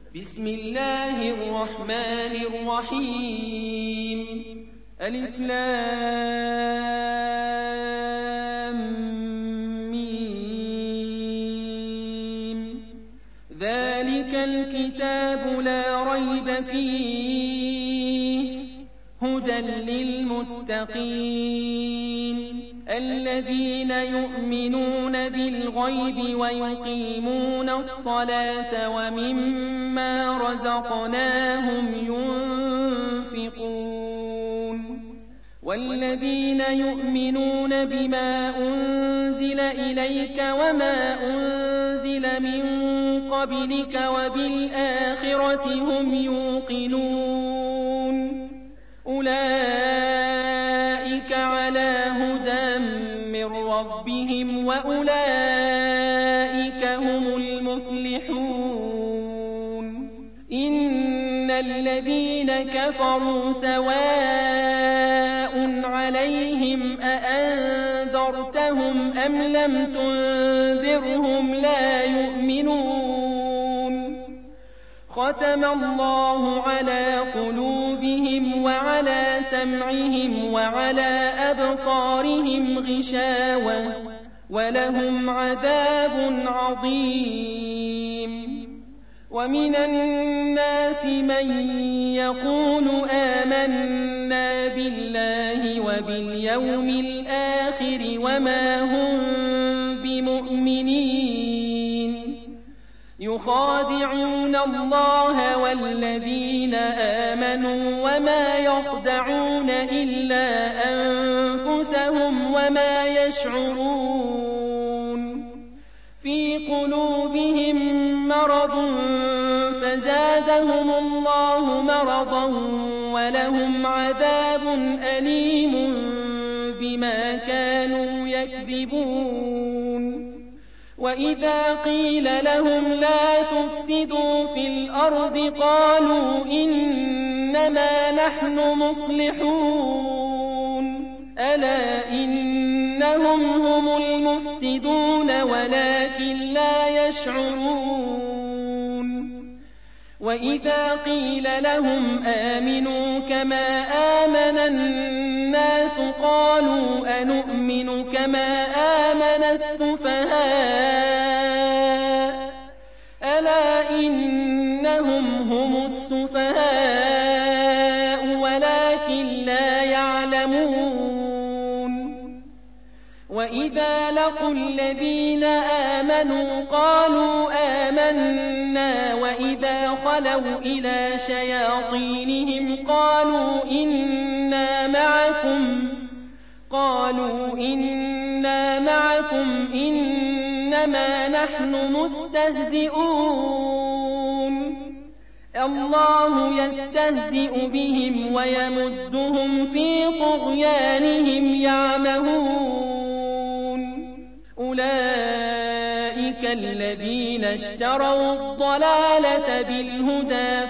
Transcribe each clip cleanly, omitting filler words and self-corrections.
بسم الله الرحمن الرحيم ألف لام ميم ذلك الكتاب لا ريب فيه هدى للمتقين الذين يؤمنون بالغيب ويقيمون الصلاة ومما رزقناهم ينفقون والذين يؤمنون بما أنزل إليك وما أنزل من قبلك وبالآخرة هم يوقنون أولئك على هدى من ربهم وأولئك هم المفلحون إن الذين كفروا سواء عليهم أأنذرتهم أم لم تنذرهم لا يؤمنون ختم الله على قلوبهم وعلى سمعهم وعلى أبصارهم غشاوة ولهم عذاب عظيم ومن الناس من يقول آمنا بالله وباليوم الآخر وما هم بمؤمنين يخادعون الله والذين آمنوا وما يخدعون إلا أنفسهم وما يشعرون في قلوبهم مرض فزادهم الله مرضا ولهم عذاب أليم بما كانوا يكذبون وإذا قيل لهم لا تفسدوا في الأرض قالوا إنما نحن مصلحون ألا إنهم هم المفسدون ولكن لا يشعرون وإذا قيل لهم آمنوا كما آمن الناس قالوا أنؤمن كما آمن السفهاء ألا إنهم هم السفهاء ولكن لا يعلمون وإذا لقوا الذين آمنوا قالوا آمنا وإذا خلوا إلى شياطينهم قالوا إنا معكم إنما نحن مستهزئون الله يستهزئ بهم ويمدهم في طغيانهم يعمهون أولئك الذين اشتروا الضلالة بالهدى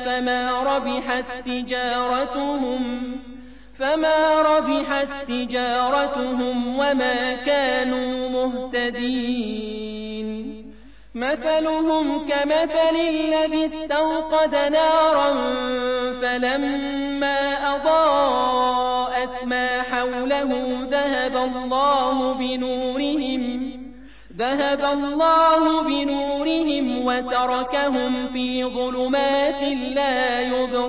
فما ربحت تجارتهم وما كانوا مهتدين مثلهم كمثل الذي استوقد نارا فلما أضاءت ما حوله ذهب الله بنورهم وتركهم في ظلمات لا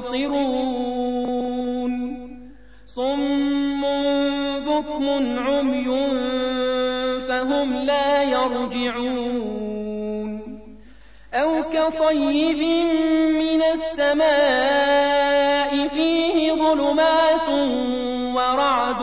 يبصرون صم بكم عمي فهم لا يرجعون أو كصيب من السماء فيه ظلمات ورعد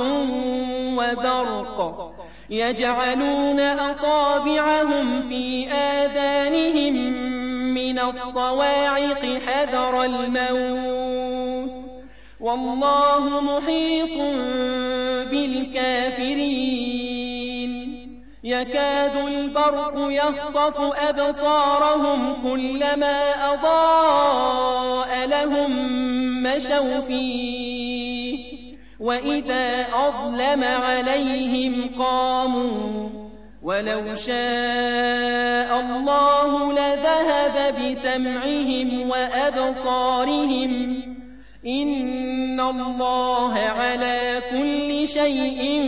وبرق يجعلون أصابعهم في آذانهم من الصواعق حذر الموت والله محيط بالكافرين يكاد البرق يخطف أبصارهم كلما أضاء لهم مشوا فيه وإذا أظلم عليهم قاموا ولو شاء الله لذهب بسمعهم وأبصارهم إن الله على كل شيء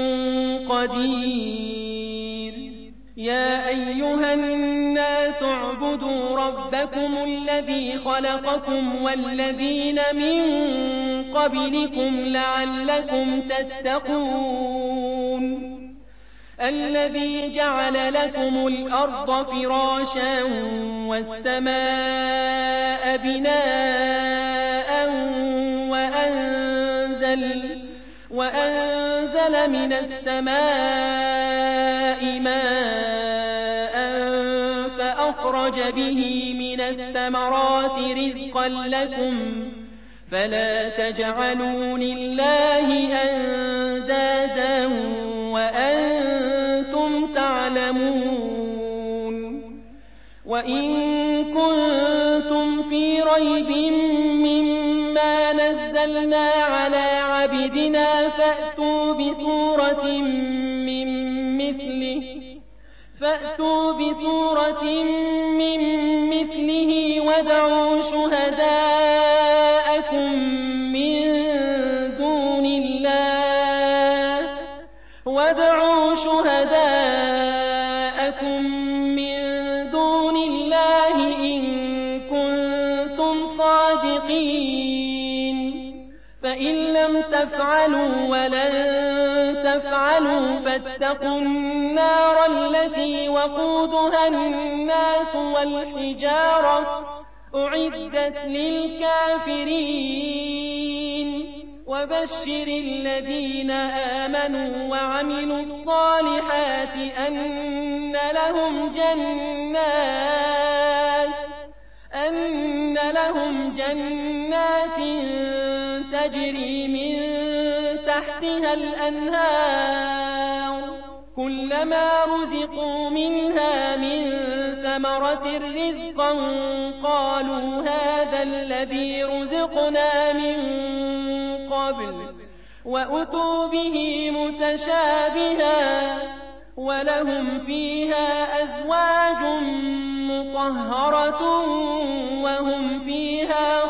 قدير يا أيها الناس اعبدوا ربكم الذي خلقكم والذين من قبلكم لعلكم تتقون الذي جعل لكم الأرض فراشا والسماء بناء وأنزل من السماء ماء فأخرج به من الثمرات رزقا لكم فلا تجعلوا لله أندادا وأنتم تعلمون وإن كنتم في ريب مما نزلنا على عبدنا فأتوا بسورة من مثله وادعوا شهداءكم من دون الله إن كنتم صادقين فإن لم تفعلوا ولن تفعلوا فاتقوا النار التي وقودها الناس والحجارة أعدت للكافرين وبشر الذين آمنوا وعملوا الصالحات أن لهم جنات تجري من تحتها الأنهار كلما رزقوا منها من ثمرة رزقا قالوا هذا الذي رزقنا من قبل وأتوا به متشابها ولهم فيها أزواج مطهرة وهم فيها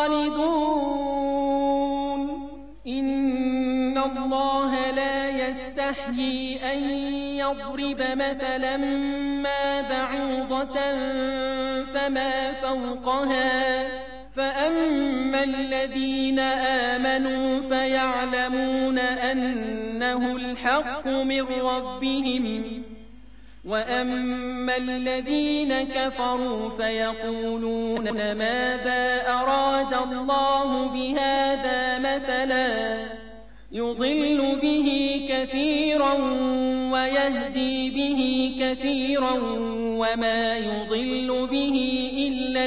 خالدون إن الله لا يستحيي أن يضرب مثلا ما بعوضة فما فوقها فأما الذين آمنوا فيعلمون أنه الحق من ربهم وأما الذين كفروا فيقولون ماذا أراد الله بهذا مثلا يضل به كثيرا ويهدي به كثيرا وما يضل به إلا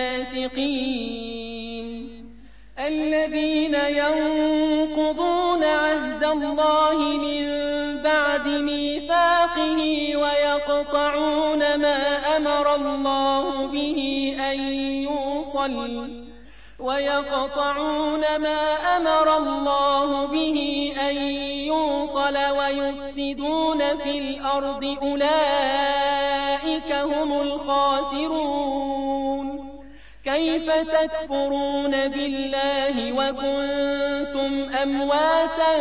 الفاسقين الذين ينقضون عهد الله من بعد ميثاقه ويقطعون ما أمر الله به أن يوصل ويفسدون في الأرض أولئك هم الخاسرون كيف تكفرون بالله وكنتم أمواتا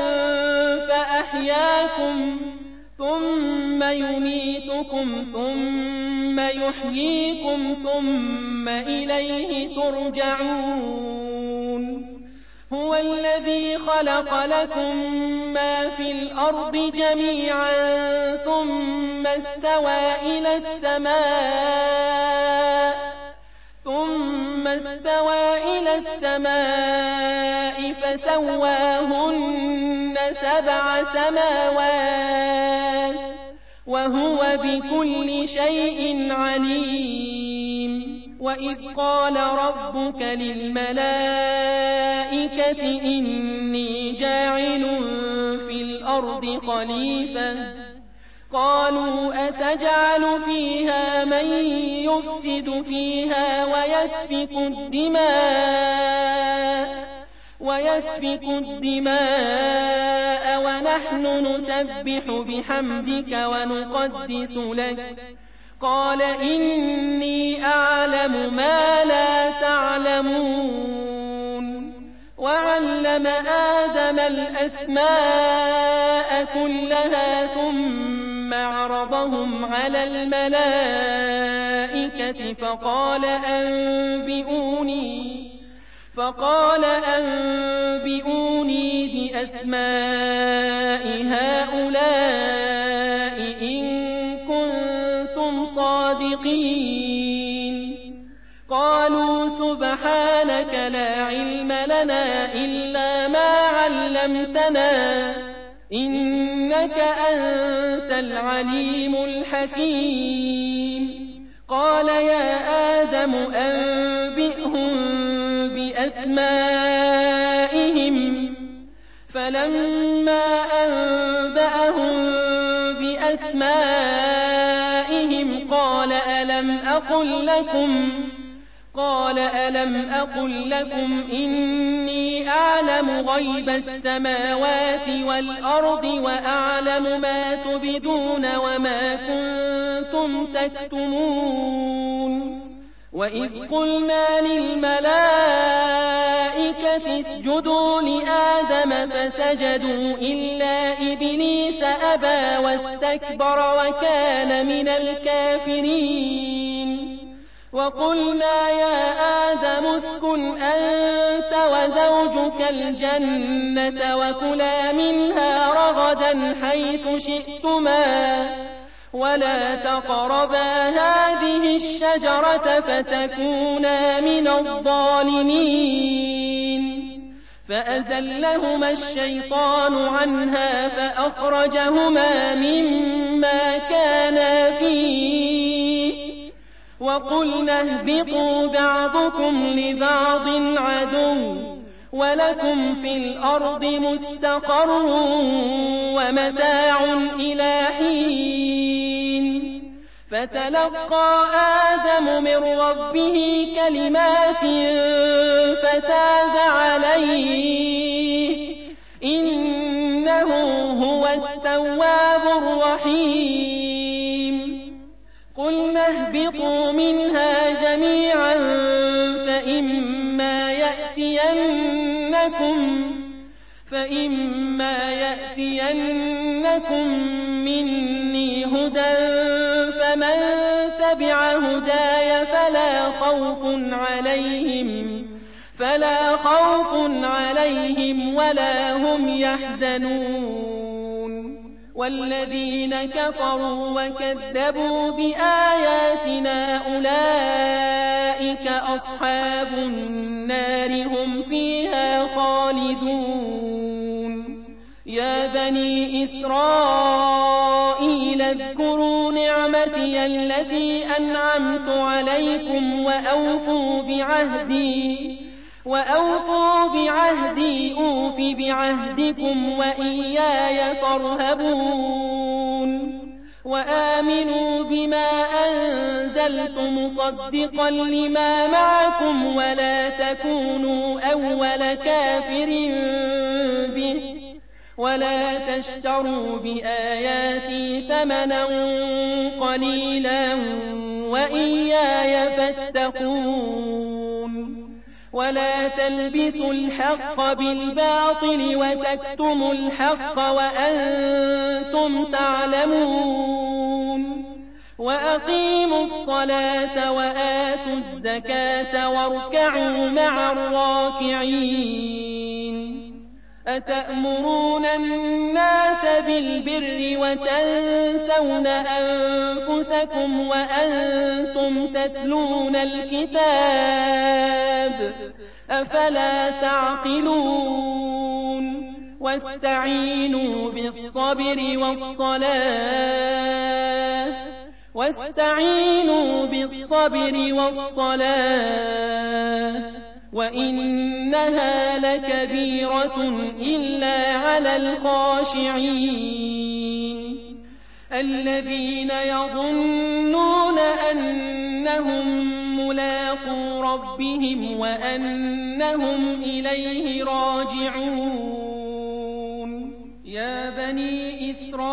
فأحياكم ثم يميتكم ثم يحييكم ثم إليه ترجعون هو الذي خلق لكم ما في الأرض جميعا ثم استوى إلى السماء فسواهن 7 سماوات وهو بكل شيء عليم وإذ قال ربك للملائكة إني جاعل في الأرض خليفة قالوا أتجعل فيها من يفسد فيها ويسفك ويسفك الدماء ونحن نسبح بحمدك ونقدس لك قال إني أعلم ما لا تعلمون وعلم آدم الأسماء كلها ثم عرضهم على الملائكة فقال أنبئوني بأسماء هؤلاء إن كنتم صادقين قالوا سبحانك لا علم لنا إلا ما علمتنا إنك أنت العليم الحكيم قال يا آدم أنبئهم بأسمائهم فلما أنبأهم بأسمائهم قال ألم أقل لكم إني أعلم غيب السماوات والأرض وأعلم ما تبدون وما كنتم تكتمون وإذ قلنا للملائكة اسجدوا لآدم فسجدوا إلا إبليس أبى واستكبر وكان من الكافرين وقلنا يا آدم اسكن أنت وزوجك الجنة وكلا منها رغدا حيث شئتما ولا تقربا هذه الشجرة فتكونا من الظالمين فأزلهما الشيطان عنها فأخرجهما مما كانا فيه وقلنا اهبطوا بعضكم لبعض عدو ولكم في الأرض مستقر ومتاع إلى حين فتلقى آدم من ربه كلمات فتاب عليه إنه هو التواب الرحيم قلنا اهبطوا منها جميعا فإما يأتينكم مني هدى فمن تبع هداي فلا خوف عليهم ولا هم يحزنون والذين كفروا وكذبوا بآياتنا أولئك أصحاب النار هم فيها خالدون يا بني إسرائيل اذكروا نعمتي التي أنعمت عليكم وأوفوا بعهدي أوف بعهدكم وإياي فارهبون وآمنوا بما أنزلت مصدقا لما معكم ولا تكونوا أول كافر به ولا تشتروا بآياتي ثمنا قليلا وإياي فاتقون ولا تلبسوا الحق بالباطل وتكتموا الحق وأنتم تعلمون وأقيموا الصلاة وآتوا الزكاة واركعوا مع الراكعين أتأمرون الناس بالبر وتنسون أنفسكم وأنتم تتلون الكتاب أفلا تعقلون واستعينوا بالصبر والصلاة وإنها لكبيرة إلا على الخاشعين الذين يظنون أنهم ملاقو ربهم وأنهم إليه راجعون. يا بني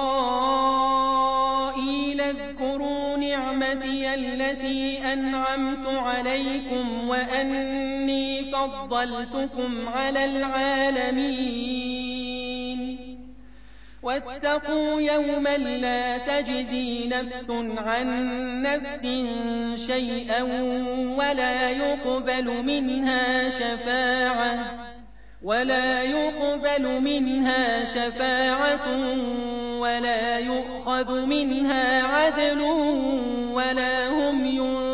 إسرائيل اذكروا نعمتي التي أنعمت عليكم وأني فضلتكم على العالمين. واتقوا يوما لا تجزي نفس عن نفس شيئا ولا يقبل منها شفاعة ولا يؤخذ منها عدل ولا هم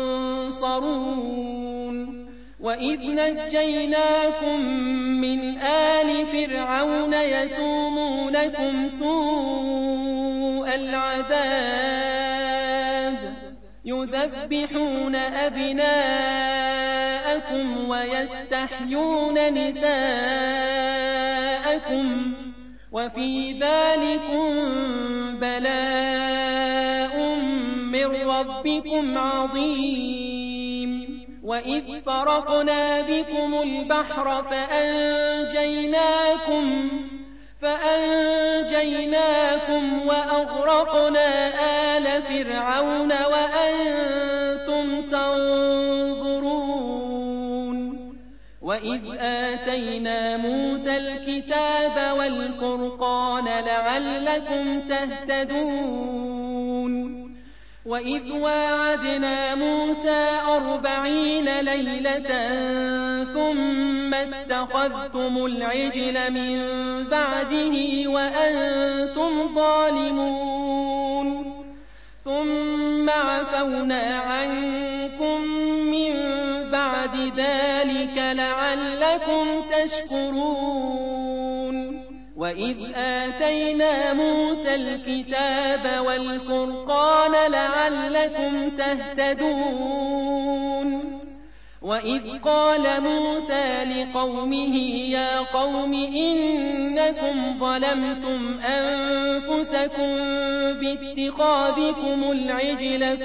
ينصرون. وإذ نجيناكم من آل فرعون يسومونكم سوء العذاب يذبحون أبناءكم ويستحيون نساءكم وفي ذلكم بلاء من ربكم عظيم. وإذ فرقنا بكم البحر فأنجيناكم وأغرقنا آل فرعون وأنتم تنظرون. وإذ آتينا موسى الكتاب والفرقان لعلكم تهتدون. وإذ واعدنا موسى 40 ليلة ثم اتخذتم العجل من بعده وأنتم ظالمون ثم عفونا عنكم من بعد ذلك لعلكم تشكرون. وإذ آتينا موسى الكتاب والفرقان لعلكم تهتدون. وإذ قال موسى لقومه يا قوم إنكم ظلمتم أنفسكم باتخاذكم العجل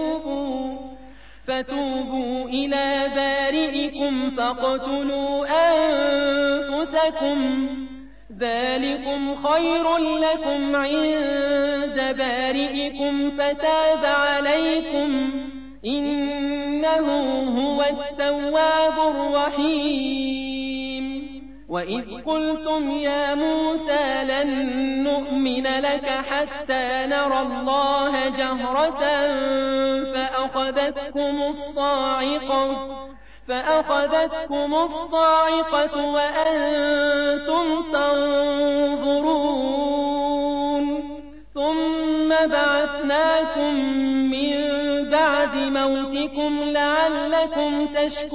فتوبوا إلى بارئكم فاقتلوا أنفسكم ذلكم خير لكم عند بارئكم فتاب عليكم إنه هو التواب الرحيم. وإذ قلتم يا موسى لن نؤمن لك حتى نرى الله جهرة فأخذتكم الصاعقة وأنتم تنظرون ثم بعثناكم من بعد موتكم لعلكم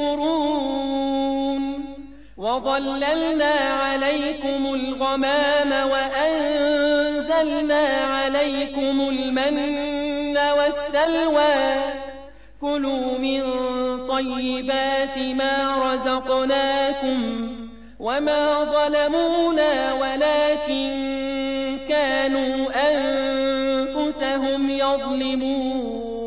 تشكرون. وظللنا عليكم الغمام وأنزلنا عليكم المن والسلوى كلوا من طيبات ما رزقناكم وما ظلمونا ولكن كانوا أنفسهم يظلمون.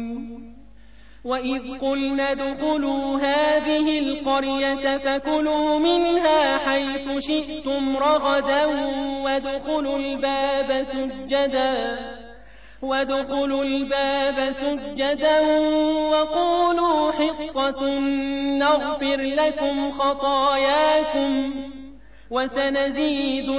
وإذ قلنا ادخلوا هذه القرية فكلوا منها حيث شئتم رغدا وادخلوا الباب سجدا وقولوا حطة نغفر لكم خطاياكم وسنزيد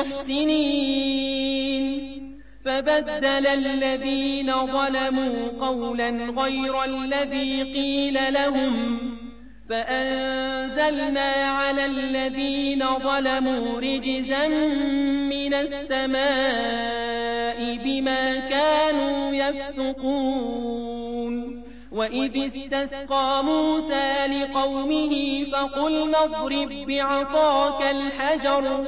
المحسنين. فبدل الذين ظلموا قولا غير الذي قيل لهم فأنزلنا على الذين ظلموا رجزا من السماء بما كانوا يفسقون. وإذ استسقى موسى لقومه فقلنا اضرب بعصاك الحجر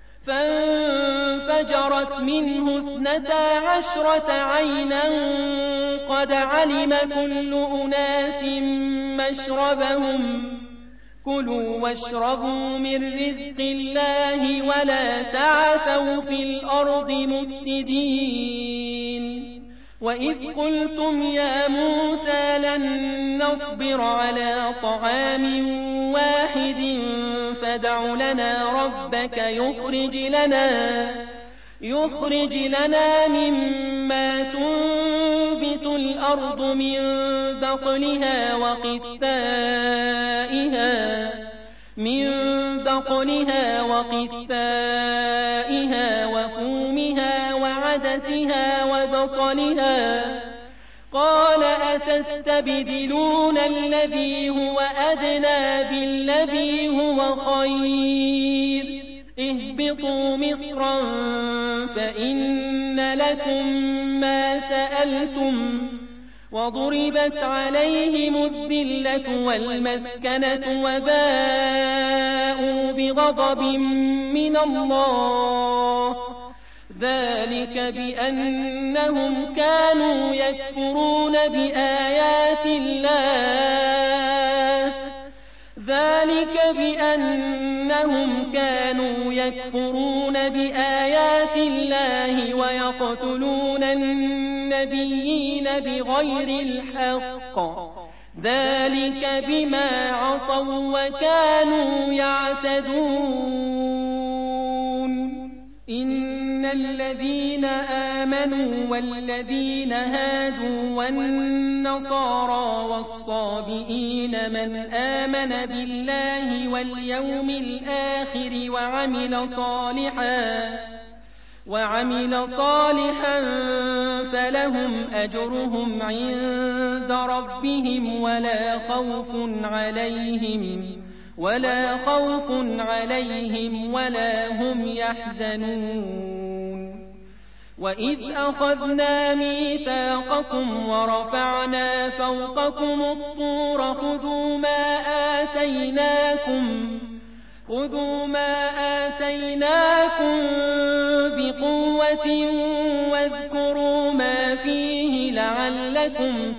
فانفجرت منه 12 عينا قد علم كل أناس مشربهم كلوا واشربوا من رزق الله ولا تعثوا في الأرض مفسدين. وإذ قلتم يا موسى لن نصبر على طعام واحد فادع لنا ربك يخرج لنا مما تنبت الأرض من بقلها وقثائها وفومها وعدسها وبصلها قال أتستبدلون الذي هو أدنى بالذي هو خير اهبطوا مصرا فإن لكم ما سألتم وضربت عليهم الذلة والمسكنة وباءوا بغضب من الله ذلك بأنهم كانوا يكفرون بآيات الله ويقتلون النبيين بغير الحق ذلك بما عصوا وكانوا يعتدون إن الذين آمنوا والذين هادوا والنصارى والصابئين من آمن بالله واليوم الآخر وعمل صالحا فلهم أجرهم عند ربهم ولا خوف عليهم ولا هم يحزنون وإذ أخذنا ميثاقكم ورفعنا فوقكم الطور خذوا ما آتيناكم بقوة واذكروا ما فيه لعلكم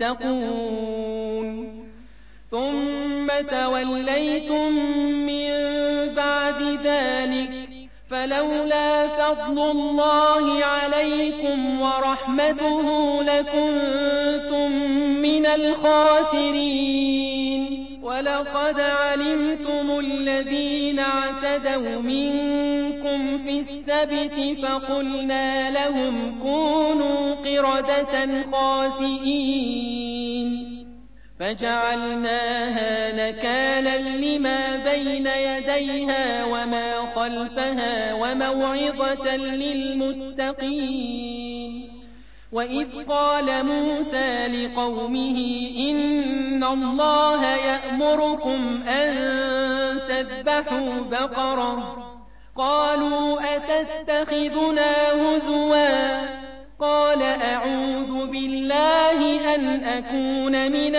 تتقون ثم توليتم من بعد ذلك فلولا فضل الله عليكم ورحمته لكنتم من الخاسرين ولقد علمتم الذين اعتدوا منكم في السبت فقلنا لهم كونوا قردة خاسئين فجعلناها نكالا لما بين يديها وما خلفها وموعظة للمتقين وإذ قال موسى لقومه إن الله يأمركم أن تذبحوا بقرة قالوا أتتخذنا هزوا قال أعوذ بالله أن أكون من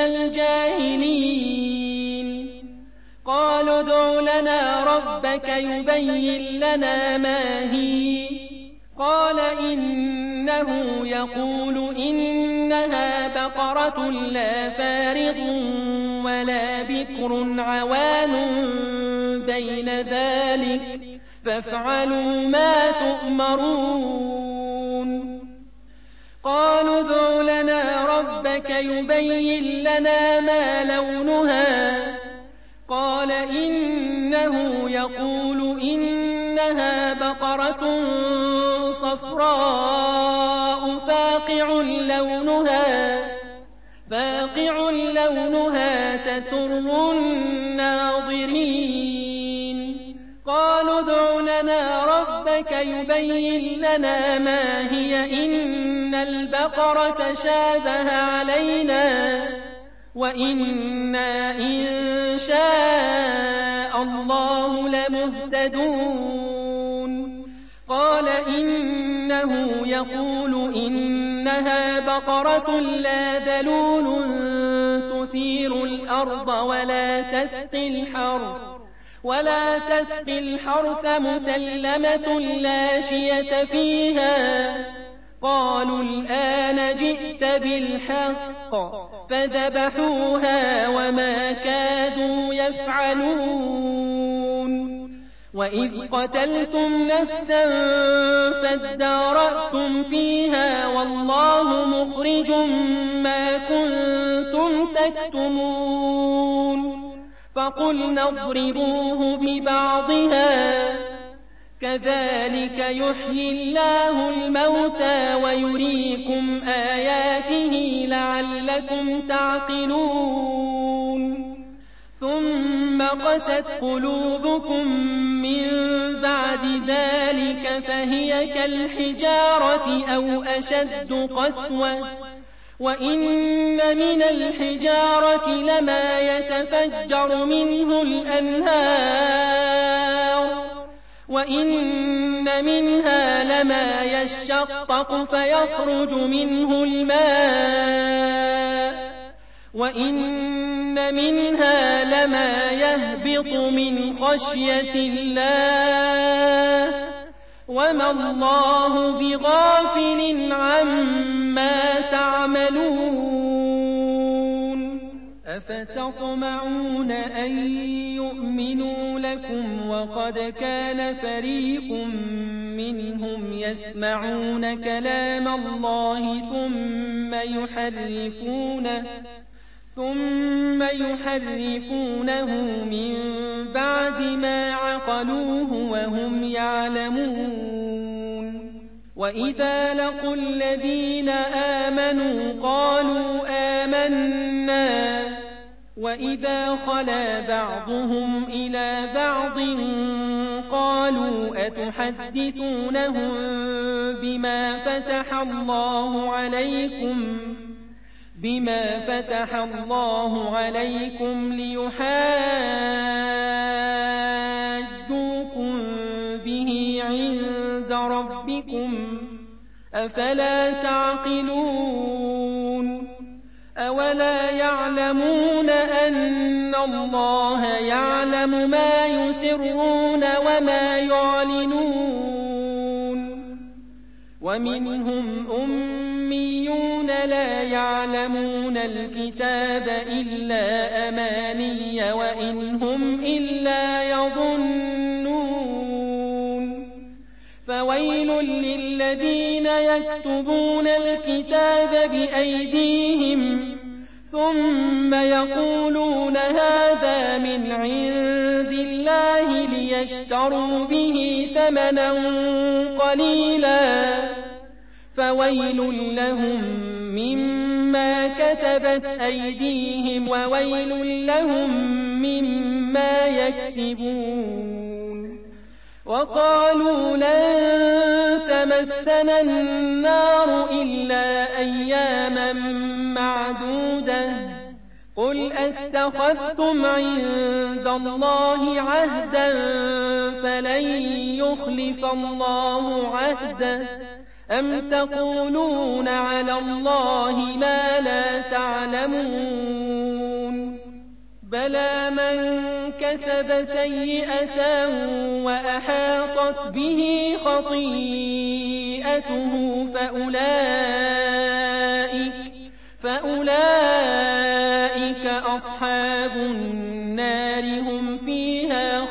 الجاهلين قالوا ادع لنا ربك يبين لنا ما هي قال إنه يقول إنها بقرة لا فارض ولا بكر عوان بين ذلك فافعلوا ما تؤمرون قالوا ادع لنا ربك يبين لنا ما لونها قال إنه يقول إنها بقرة صفراء فاقع لونها تسر الناظرين قالوا ادع لنا ربك يبين لنا ما هي إن البقرة شابه علينا وإنا إن شاء الله لمهتدون قال إنه يقول إنها بقرة لا ذلول تثير الأرض ولا تسقي الحرث مسلمة لا شية فيها قالوا الآن جئت بالحق فذبحوها وما كادوا يفعلون وإذ قتلتم نفسا فادارأتم فيها والله مخرج ما كنتم تكتمون فقلنا اضربوه ببعضها كذلك يحيي الله الموتى ويريكم آياته لعلكم تعقلون ثم قست قلوبكم من بعد ذلك فهي كالحجارة أو أشد قسوة وإن من الحجارة لما يتفجر منه الأنهار وإن منها لما يشقق فيخرج منه الماء وإن منها لما يهبط من خشية الله وما الله بغافل عما تعملون أفتطمعون أن يؤمنوا لكم وقد كان فريق منهم يسمعون كلام الله ثم يحرفونه من بعد ما عقلوه وهم يعلمون وإذا لقوا الذين آمنوا قالوا آمنا وإذا خلا بعضهم إلى بعض قالوا أتحدثونهم بما فتح الله عليكم ليحاجوكم به عند ربكم أفلا تعقلون أولا يعلمون أن الله يعلم ما يسرون وما يعلنون ومنهم أميون لا يعلمون الكتاب إلا أماني وإن هم إلا يظنون فويل للذين يكتبون الكتاب بأيديهم ثم يقولون هذا من عند الله ليشتروا به ثمنا قليلا فويل لهم مما كتبت أيديهم وويل لهم مما يكسبون وقالوا لن تمسنا النار إلا أياما معدودة قل أتخذتم عند الله عهدا فلن يخلف الله عهده أم تقولون على الله ما لا تعلمون بلى من كسب سيئة وأحاطت به خطيئته فأولئك أصحاب النار هم فيها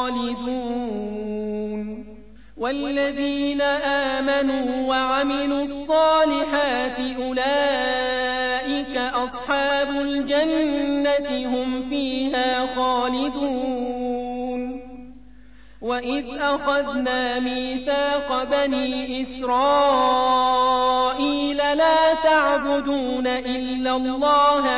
خالدون والذين آمنوا وعملوا الصالحات أولئك أصحاب الجنة هم فيها خالدون وإذ أخذنا ميثاق بني إسرائيل لا تعبدون إلا الله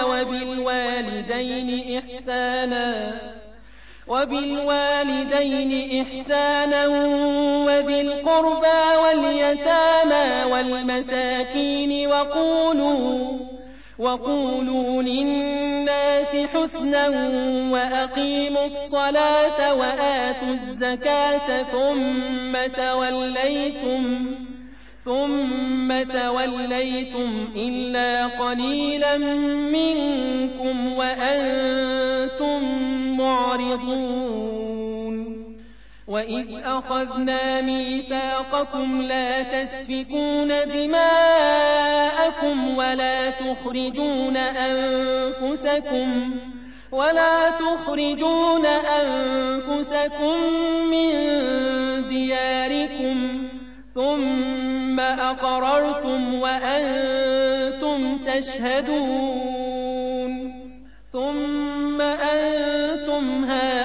وبالوالدين إحسانا وذي القربى واليتامى والمساكين وقولوا للناس حسنا وأقيموا الصلاة وآتوا الزكاة ثم توليتم إلا قليلا منكم وأنتم معرضون وإذ أخذنا ميثاقكم لا تسفكون دماءكم ولا تخرجون أنفسكم ولا تخرجون أنفسكم من دياركم ثم أقررتم وأنتم تشهدون ثم أنتم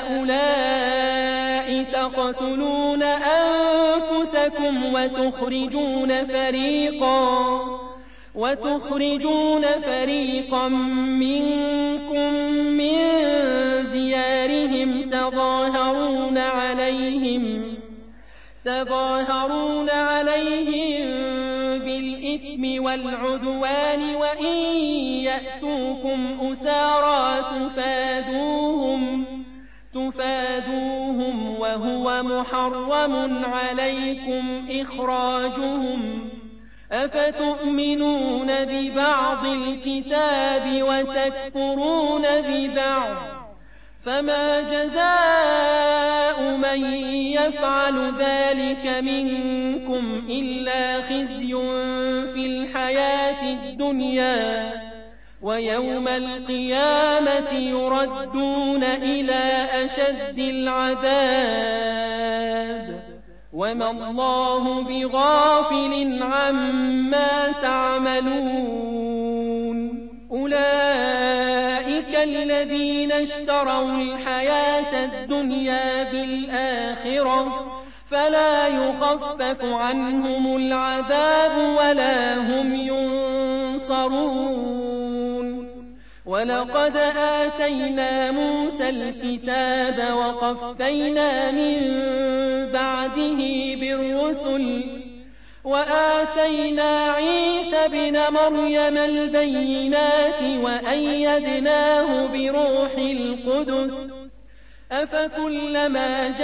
هؤلاء تقتلون أنفسكم وتخرجون فريقا منكم من ديارهم تظاهرون عليهم بالإثم والعدوان وإن يأتوكم أسارى تفادوهم وهو محرم عليكم إخراجهم أفتؤمنون ببعض الكتاب وتكفرون ببعض فما جزاء من يفعل ذلك منكم إلا خزي في الحياة الدنيا ويوم القيامة يردون إلى أشد العذاب وما الله بغافل عما تعملون أولئك الذين اشتروا الحياة الدنيا بالآخرة فلا يخفف عنهم العذاب ولا هم ينصرون ولقد آتينا موسى الكتاب وقفينا من بعده بالرسل وآتينا عيسى ابن مريم البينات وأيدناه بروح القدس أفكلما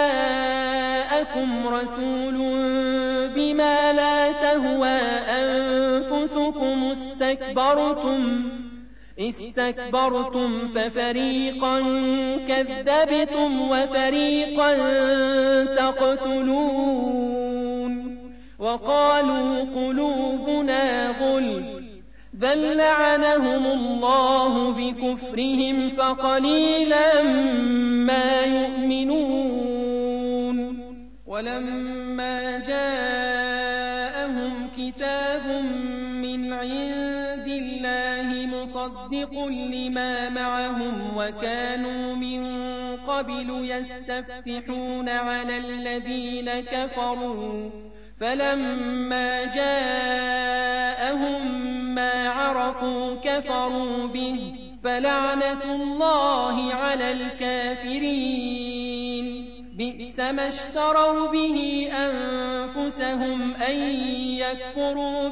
جاءكم رسول بما لا تهوى أنفسكم استكبرتم ففريقا كذبتم وفريقا تقتلون وقالوا قلوبنا غلف بل لعنهم الله بكفرهم فقليلا ما يؤمنون ولما جاءهم كتاب من عند الله مصدق لما معهم وكانوا من قبل يستفتحون على الذين كفروا فلما جاءهم ما عرفوا كفروا به فلعنة الله على الكافرين بئس ما اشتروا به أنفسهم أن يكفروا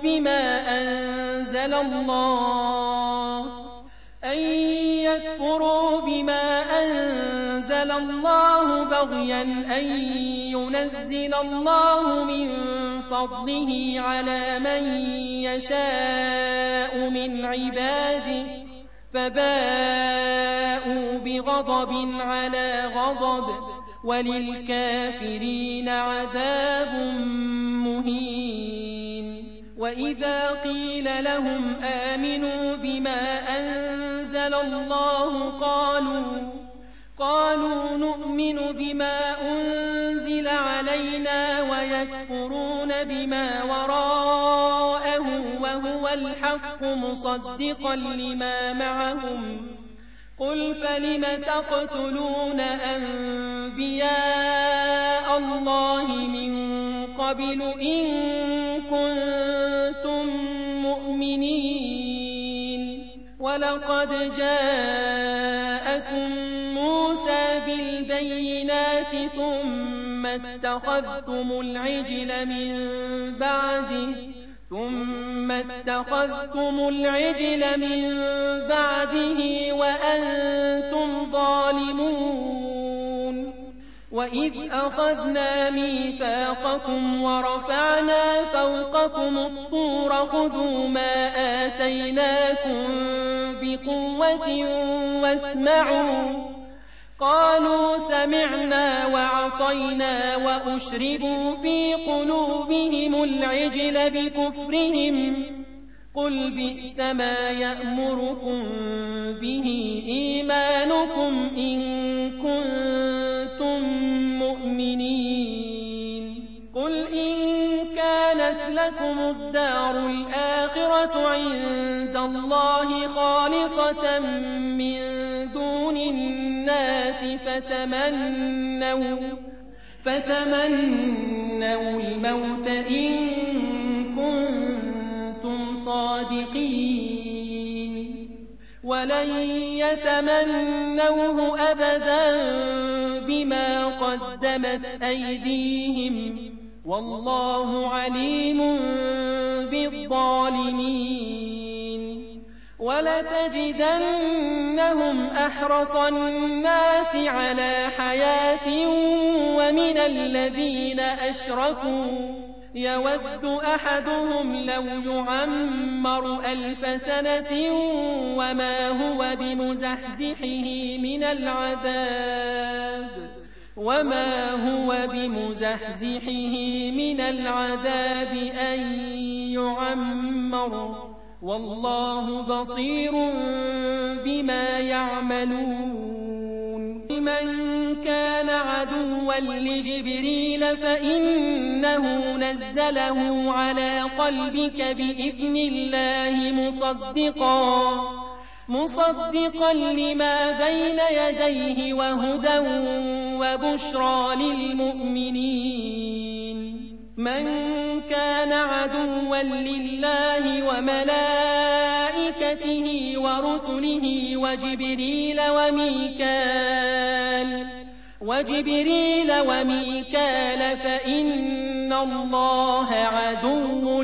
بما أنزل الله بغيا أن ينزل الله من فضله على من يشاء من عباده فباءوا بغضب على غضب وللكافرين عذاب مهين وإذا قيل لهم آمنوا بما أنزل الله قالوا نؤمن بما أنزل علينا ويكفرون بما وراءه وهو الحق مصدقا لما معهم قل فلم تقتلون أنبياء الله من قبل إن كنتم مؤمنين ولقد جاءكم موسى بالبينات ثم اتخذتم العجل من بعده وأنتم ظالمون وإذ أخذنا ميثاقكم ورفعنا فوقكم الطور خذوا ما آتيناكم بقوة واسمعوا قالوا سمعنا وعصينا وأشربوا في قلوبهم العجل بكفرهم قل بئس ما يأمركم به إيمانكم إن كنتم مؤمنين قل إن كانت لكم الدار الآخرة عند الله خالصة من دون الناس فتمنوا الموت إن كنتم صادقين ولن يتمنوه أبدا بما قدمت أيديهم والله عليم بالظالمين ولتجدنهم أحرص الناس على حياة ومن الذين أشركوا يود أحدهم لو يعمر 1000 سنة وما هو بمزحزحه من العذاب أن يعمر والله بصير بما يعملون من كان عدوا لجبريل فإنه نزله على قلبك بإذن الله مصدقا لما بين يديه وهدى وبشرى للمؤمنين من كان عدوا لله وملائكته ورسله وجبريل وميكال فإن الله عدو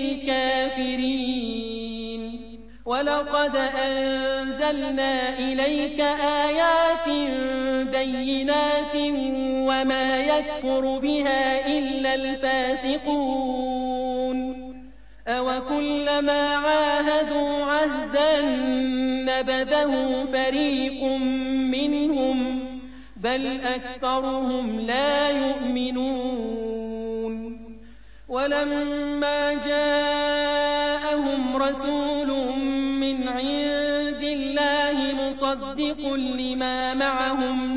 للكافرين ولقد أنزلنا إليك آيات بينات وما يكفر بها إلا الفاسقون أوكلما عاهدوا عهدا نبذه فريق منهم بل أكثرهم لا يؤمنون ولما جاءهم رسول من عند الله مصدق لما معهم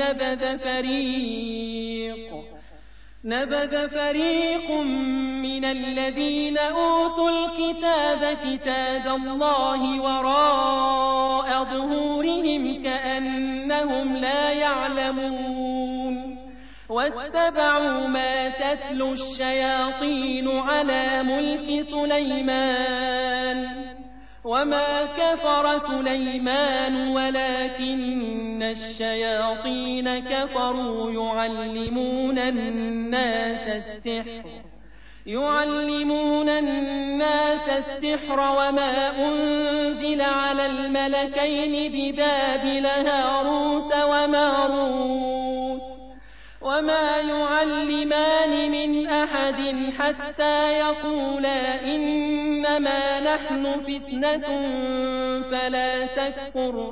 نبذ فريق من الذين أوتوا الكتاب كتاب الله وراء ظهورهم كأنهم لا يعلمون واتبعوا ما تتلو الشياطين على ملك سليمان وما كفر سليمان ولكن الشياطين كفروا يعلمون الناس السحر وما أنزل على الملكين ببابل هاروت وماروت وما يعلمان من أحد حتى يقولا إنما نحن فتنة فلا تكفر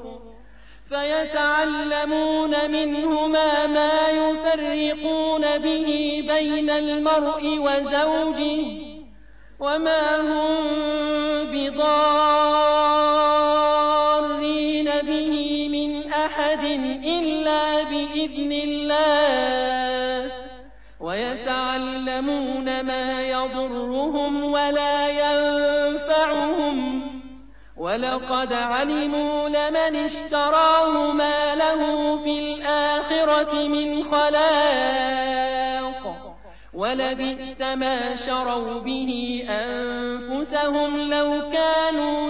فيتعلمون منهما ما يفرقون به بين المرء وزوجه وما هم بضارين به من أحد إلا بإذن الله ويتعلمون ما يضرهم ولا ينفعهم ولقد علموا لمن اشتراه ما له في الآخرة من خلاق ولبئس ما شروا به أنفسهم لو كانوا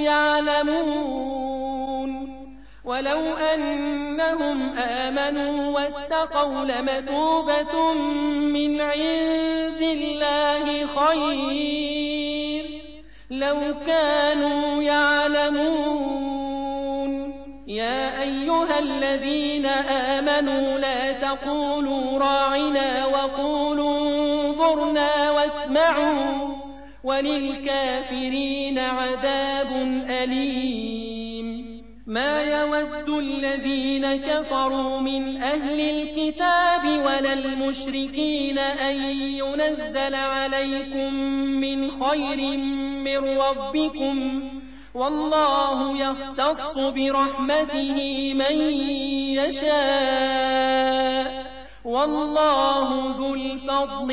يعلمون ولو أنهم آمنوا واتقوا لمثوبة من عند الله خير لو كانوا يعلمون يا أيها الذين آمنوا لا تقولوا راعنا وقولوا انظرنا واسمعوا وللكافرين عذاب أليم ما يود الذين كفروا من أهل الكتاب ولا المشركين أن ينزل عليكم من خير من ربكم والله يختص برحمته من يشاء والله ذو الفضل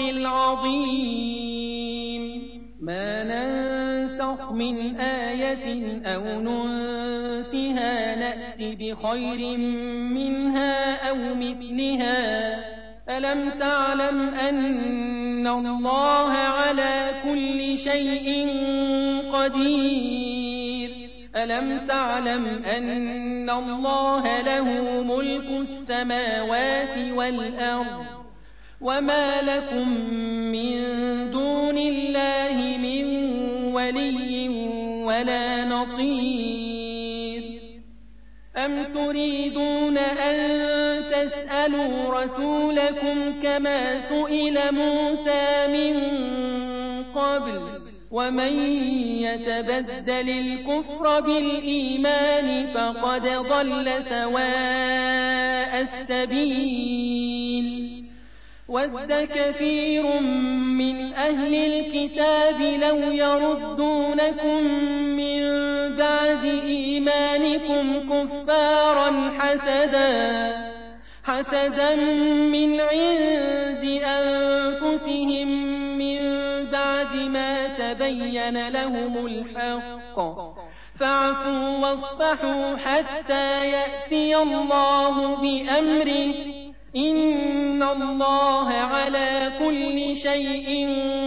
العظيم ما ننسخ من آية أو ننسها نأت بخير منها أو مثلها ألم تعلم أن الله على كل شيء قدير ألم تعلم أن الله له ملك السماوات والأرض وما لكم من دون الله من ولي ولا نصير أم تريدون أن تسألوا رسولكم كما سئل موسى من قبل ومن يتبدل الكفر بالإيمان فقد ضل سواء السبيل ود كثير من أهل الكتاب لو يردونكم من بعد إيمانكم كفارا حسدا من عند أنفسهم من بعد ما تبين لهم الحق فاعفوا واصفحوا حتى يأتي الله بأمره إن الله على كل شيء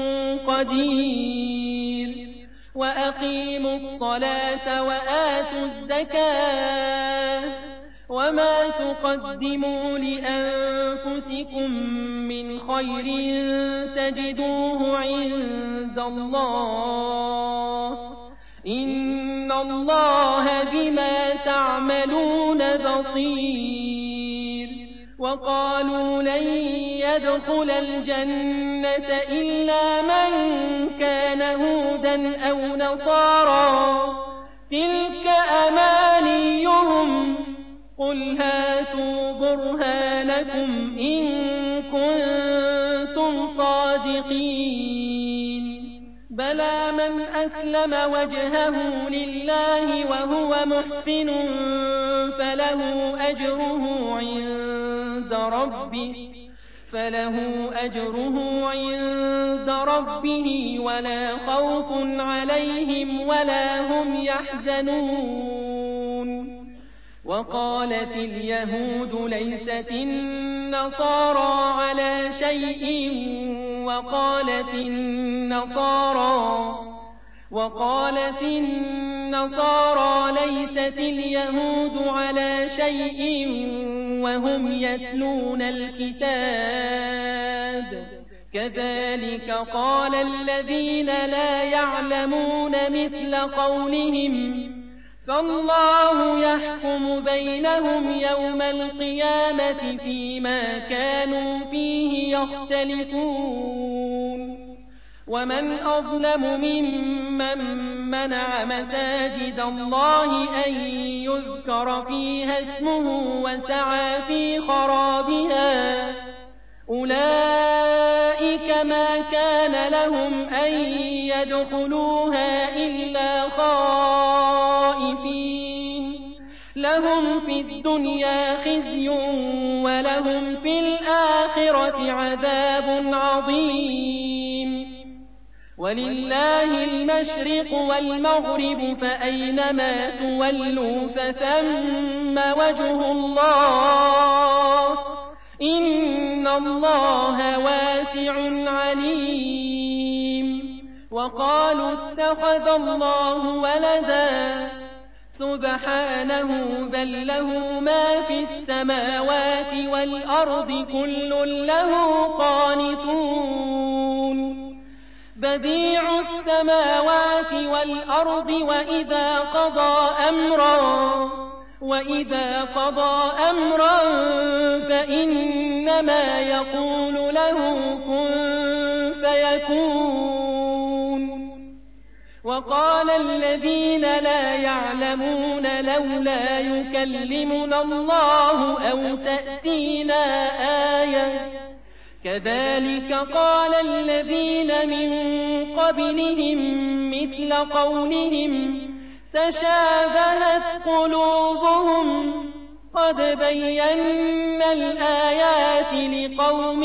قدير وأقيموا الصلاة وآتوا الزكاة وما تقدموا لأنفسكم من خير تجدوه عند الله إن الله بما تعملون بصير وقالوا لن يدخل الجنة إلا من كان هودا أو نصارى تلك أمانيهم قل هاتوا برهانكم إن كنتم صادقين بلى من أسلم وجهه لله وهو محسن فله أجره عند ربه ولا خوف عليهم ولا هم يحزنون وقالت اليهود ليست النصارى على شيء وقالت النصارى ليست اليهود على شيء وهم يتلون الكتاب كذلك قال الذين لا يعلمون مثل قولهم فالله يحكم بينهم يوم القيامة فيما كانوا فيه يختلفون ومن أظلم ممن منع مساجد الله أن يذكر فيها اسمه وسعى في خرابها أولئك ما كان لهم أن يدخلوها إلا خائفين لهم في الدنيا خزي ولهم في الآخرة عذاب عظيم ولله المشرق والمغرب فأينما تولوا فثم وجه الله إن الله واسع عليم وقالوا اتخذ الله ولدا سبحانه بل له ما في السماوات والأرض كل له قانتون بديع السماوات والأرض وإذا قضى أمرا فإنما يقول له كن فيكون وقال الذين لا يعلمون لولا يكلمنا الله أو تأتينا آية كذلك قال الذين من قبلهم مثل قولهم تشابهت قلوبهم قد بينا الآيات لقوم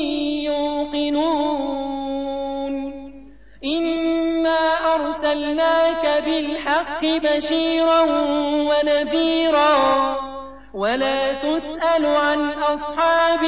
يوقنون إنا أرسلناك بالحق بشيرا ونذيرا ولا تسأل عن أصحاب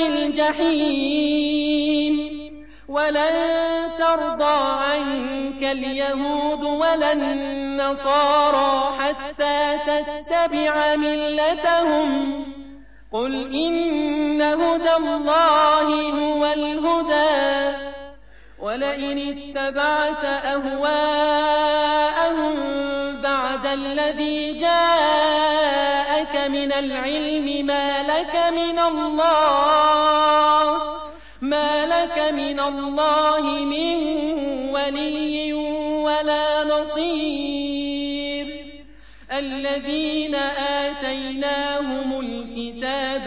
الجحيم ولن ترضى عنك اليهود ولا النصارى حتى تتبع ملتهم قل إن هدى الله هو الهدى ولئن اتبعت أهواءهم بعد الذي جاءك من العلم ما لك من الله من ولي ولا نصير الذين آتيناهم الكتاب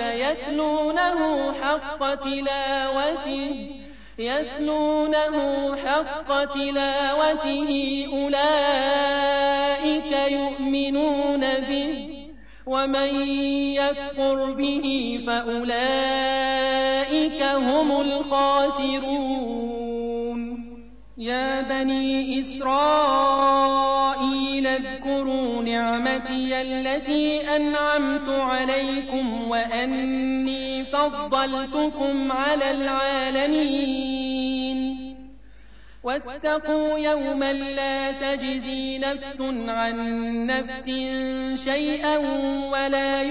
يتلونه حق تلاوته أولئك يؤمنون به ومن يكفر به فأولئك هم الخاسرون يا بني إسرائيل اذكروا نعمتي التي أنعمت عليكم وأني فضلتكم على العالمين واتقوا يوما لا تجزي نفس عن نفس شيئا ولا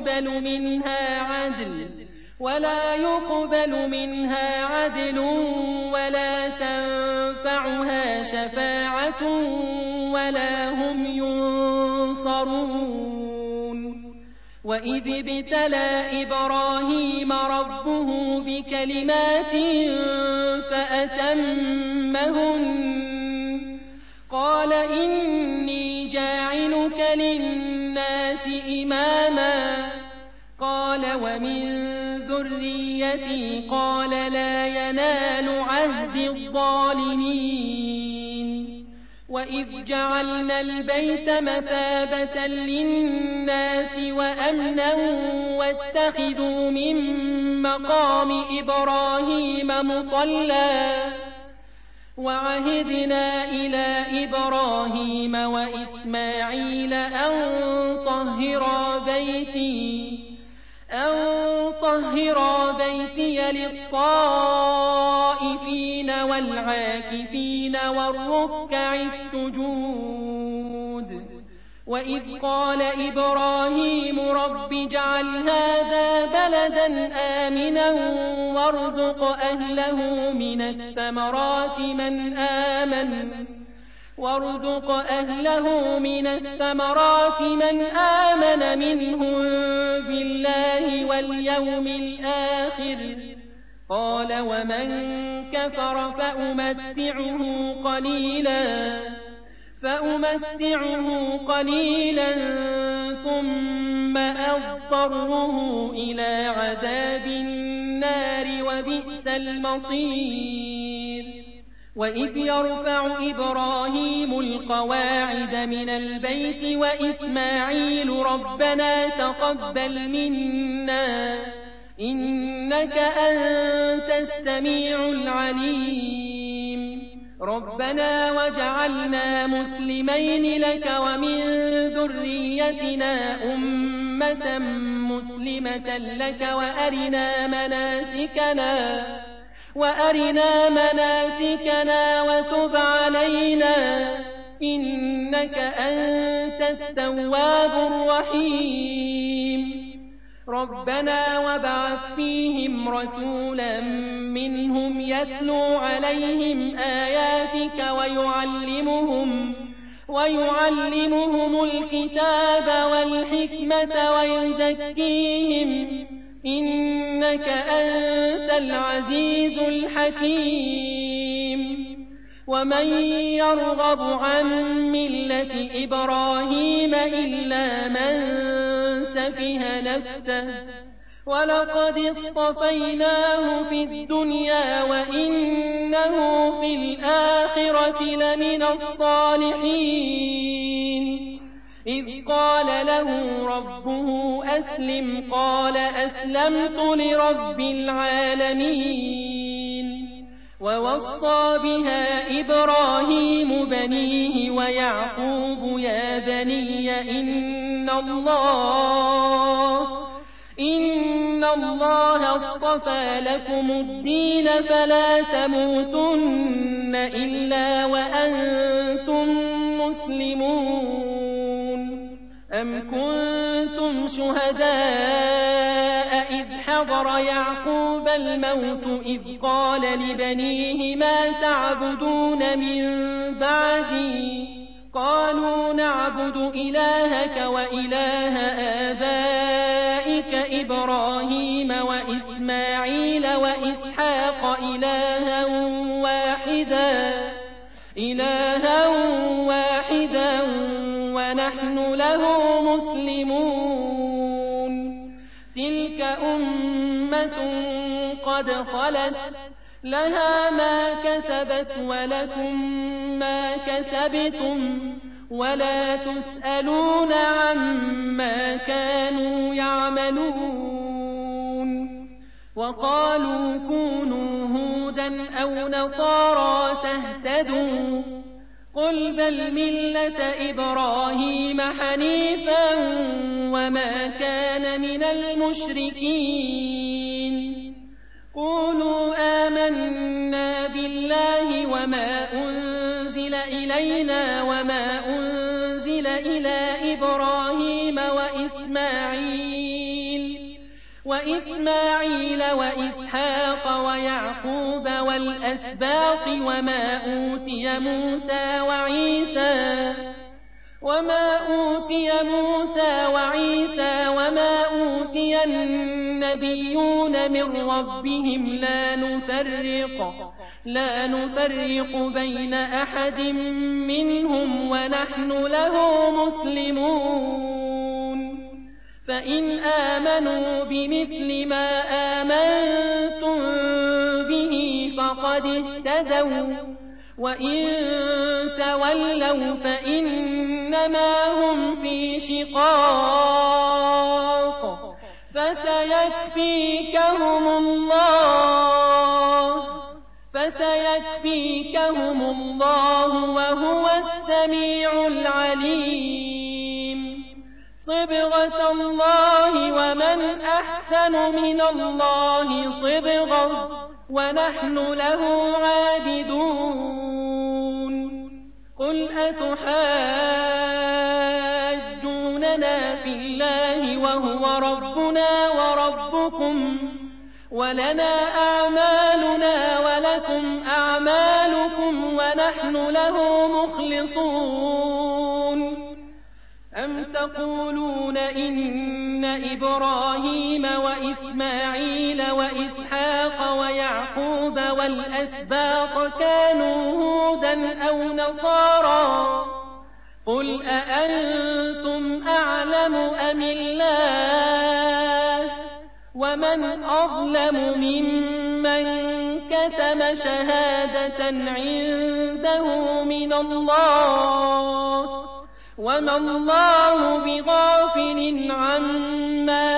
يقبل منها عدل ولا تنفعها شفاعة ولا هم ينصرون وإذ ابتلى إبراهيم ربه بكلمات فأتمهن قال إني جاعلك للناس إماما قال ومن ذريتي قال لا ينال عهد الظالمين وإذ جعلنا البيت مثابة للناس وأمنا واتخذوا من مقام إبراهيم مصلى وعهدنا إلى إبراهيم وإسماعيل أن طهرا بيتي للطائفين والعاكفين والركع السجود وإذ قال إبراهيم رب اجعل هذا بلدا آمنا وارزق أهله من الثمرات من آمن منهم بالله واليوم الآخر قال ومن كفر فأمتعه قليلا ثم أضطره إلى عذاب النار وبئس المصير وإذ يرفع إبراهيم القواعد من البيت وإسماعيل ربنا تقبل منا إنك أنت السميع العليم ربنا وجعلنا مسلمين لك ومن ذريتنا أمة مسلمة لك وأرنا مناسكنا وتب علينا إنك أنت التواب الرحيم ربنا وابعث فيهم رسولا منهم يتلو عليهم آياتك ويعلمهم الكتاب والحكمة ويزكيهم إنك أنت العزيز الحكيم ومن يرغب عن ملة إبراهيم إلا من سفه نفسه ولقد اصطفيناه في الدنيا وإنه في الآخرة لمن الصالحين إذ قال له ربه أسلم قال أسلمت لرب العالمين ووصى بها إبراهيم بنيه ويعقوب يا بني إن الله اصطفى لكم الدين فلا تموتن إلا وأنتم مسلمون أم كنتم شهداء إذ حضر يعقوب الموت إذ قال لبنيه ما تعبدون من بعدي قالوا نعبد إلهك وإله آبائك إبراهيم وإسماعيل وإسحاق إلها واحدا ونحن له مسلمون تلك أمة قد خلت لها ما كسبت ولكم ما كسبتم ولا تسألون عما كانوا يعملون وقالوا كونوا هودا أو نصارى تهتدوا قل بل ملة إبراهيم حنيفا وما كان من المشركين قولوا آمنا بالله وما أنزل إلينا وما أنزل إلى إبراهيم وإسماعيل وإسحاق ويعقوب والأسباط وما أوتي موسى وعيسى وما أوتي النبيون من ربهم لا نفرق بين أحد منهم ونحن له مسلمون فإن آمنوا بمثل ما آمنتم به فقد اهتدوا وإن تولوا فإنما هم في شقاق فسيكفيكهم الله وهو السميع العليم صبغة الله ومن أحسن من الله صبغة ونحن له عابدون قل أتحاجوننا في الله وهو ربنا وربكم ولنا أعمالنا ولكم أعمالكم ونحن له مخلصون أم تقولون إن إبراهيم وإسماعيل وإسحاق ويعقوب والأسباط كانوا هودا أو نصارى قل أأنتم أعلم أم الله ومن أظلم ممن كتم شهادة عنده من الله وما الله بغافل عما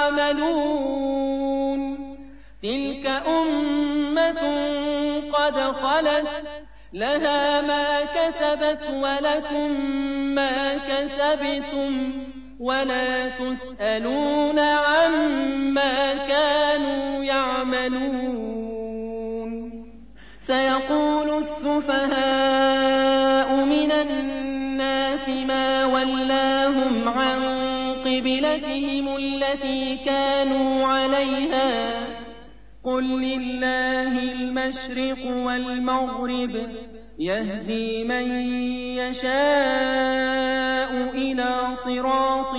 تعملون تلك أمة قد خلت لها ما كسبت ولكم ما كسبتم ولا تسألون عما كانوا يعملون سيقول السفهاء من الناس ما ولاهم عن قبلتهم التي كانوا عليها قل لله المشرق والمغرب يهدي من يشاء إلى صراط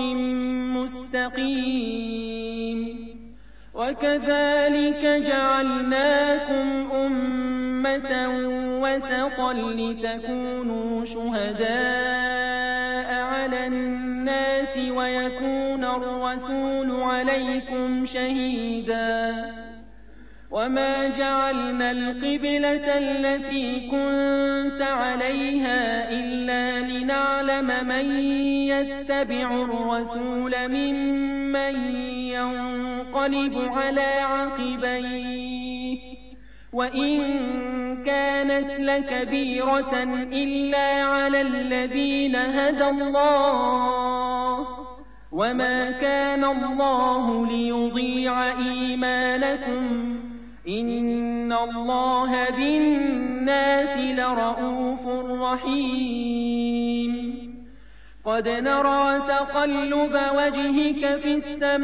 مستقيم وكذلك جعلناكم أمة وسطا لتكونوا شهداء على الناس ويكون الرسول عليكم شهيدا وما جعلنا القبلة التي كنت عليها إلا لنعلم من يتبع الرسول ممن ينقلب على عقبيه وإن كانت لكبيرة إلا على الذين هدى الله وما كان الله ليضيع إيمانكم إن الله بالناس لرءوف رحيم قد نرى تقلب وجهك في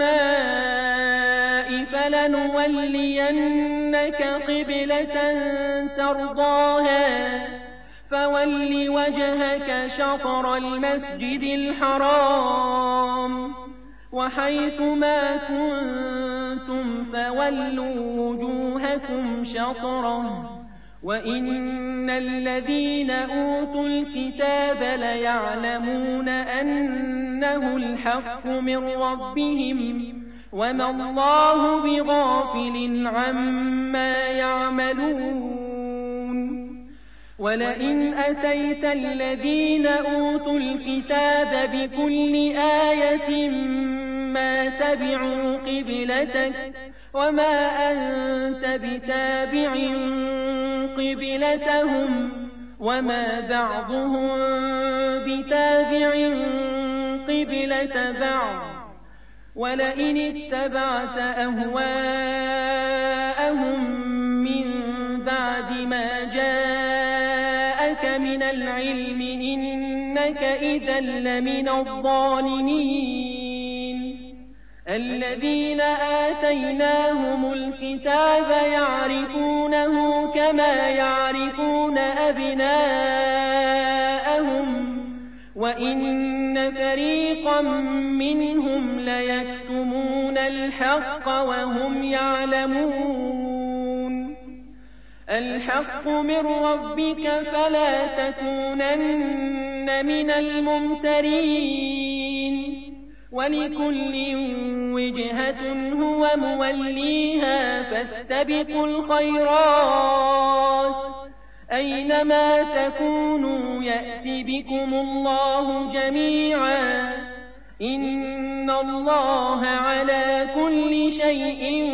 السماء فلنولينك قبلة ترضاها فول وجهك شطر المسجد الحرام وحيث ما كنتم فولوا وجوهكم شطره وإن الذين أوتوا الكتاب ليعلمون أنه الحق من ربهم وما الله بغافل عما يعملون ولئن أتيت الذين أوتوا الكتاب بكل آية ما تبعوا قبلتك وما أنت بتابع قبلتهم وما بعضهم بتابع قبلة بعض ولئن اتبعت أهواءهم من بعد ما جاءك من العلم إنك إذا لمن الظالمين الذين آتيناهم الكتاب يعرفونه كما يعرفون أبناءهم وإن فريقا منهم ليكتمون الحق وهم يعلمون الحق من ربك فلا تكونن من الممترين ولكل وجهة هو موليها فاستبقوا الخيرات أينما تكونوا يأت بكم الله جميعا إن الله على كل شيء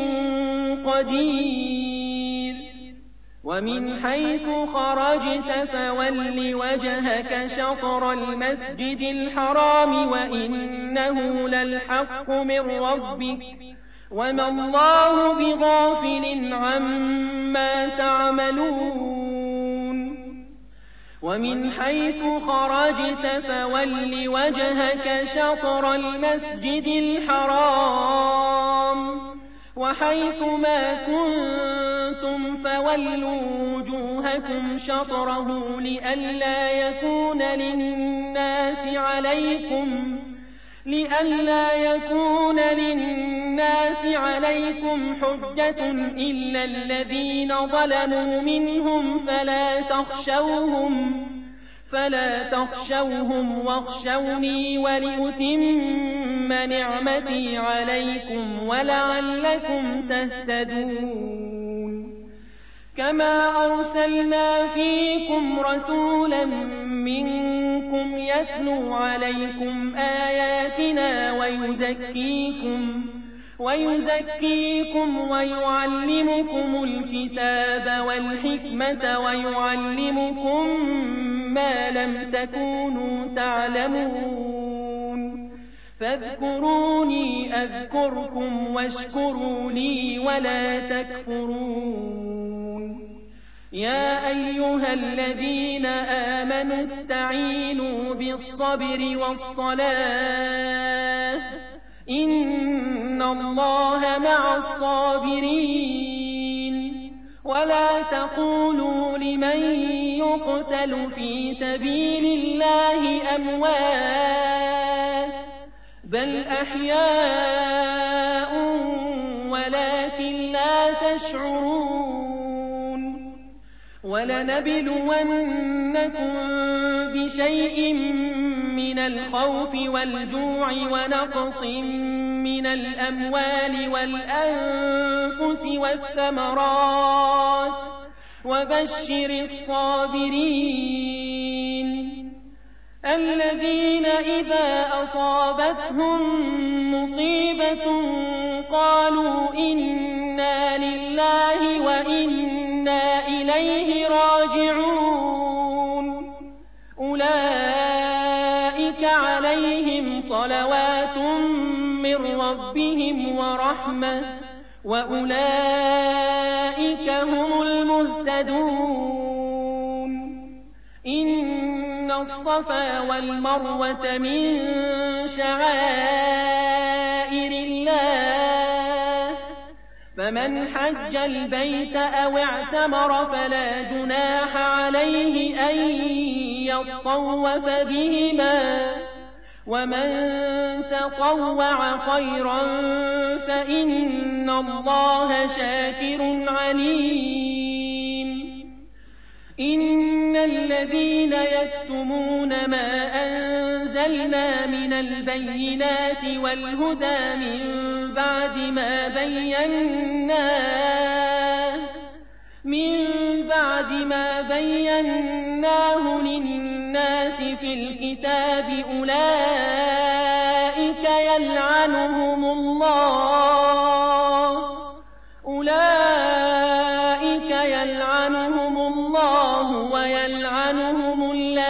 قدير ومن حيث خرجت فول وجهك شطر المسجد الحرام وإنه للحق من ربك وما الله بغافل عما تعملون ومن حيث خرجت فول وجهك شطر المسجد الحرام وحيث ما كنتم فولوا وجوهكم شطره لئلا يكون للناس عليكم حجة إلا الذين ظلموا منهم فلا تخشوهم واخشوني ولأتم نعمتي عليكم ولعلكم تهتدون كما أرسلنا فيكم رسولا منكم يتلو عليكم آياتنا ويزكيكم ويعلمكم الكتاب والحكمة ويعلمكم ما لم تكونوا تعلمون فاذكروني أذكركم واشكروا لي ولا تكفرون يا أيها الذين آمنوا استعينوا بالصبر والصلاة إن الله مع الصابرين ولا تقولوا لمن يقتل في سبيل الله أموات بل أحياء ولكن لا تشعرون ولنبلونكم بشيء من الخوف والجوع ونقص من الأموال والأنفس والفلوس والثمرات وبشر الصابرين الذين إذا أصابتهم مصيبة قالوا إنا لله وإنا إليه راجعون أولئك عليهم صلوات من ربهم ورحمة وأولئك هم المهتدون إن الصفا والمروة من شعائر الله فمن حج البيت أو اعتمر فلا جناح عليه أن يطوف بهما ومن تطوع خيرا فإن الله شاكر عليم إن الذين يكتمون ما أنزلنا من البينات والهدى من بعد ما بيناه للناس في الكتاب أولئك يلعنهم الله ويلعنهم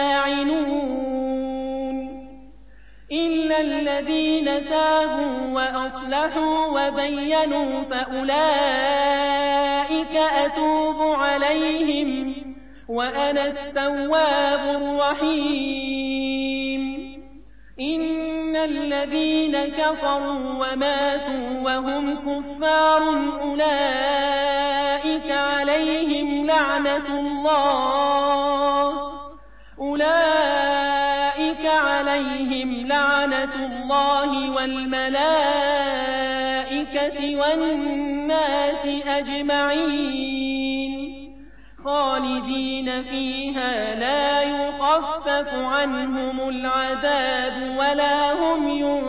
اللاعنون إلا الذين تابوا وأصلحوا وبينوا فأولئك أتوب عليهم وأنا التواب الرحيم إن الذين كفروا وماتوا وهم كفار أولئك عليهم لعنة الله والملائكة والناس أجمعين خالدين فيها لا يخفف عنهم العذاب ولا هم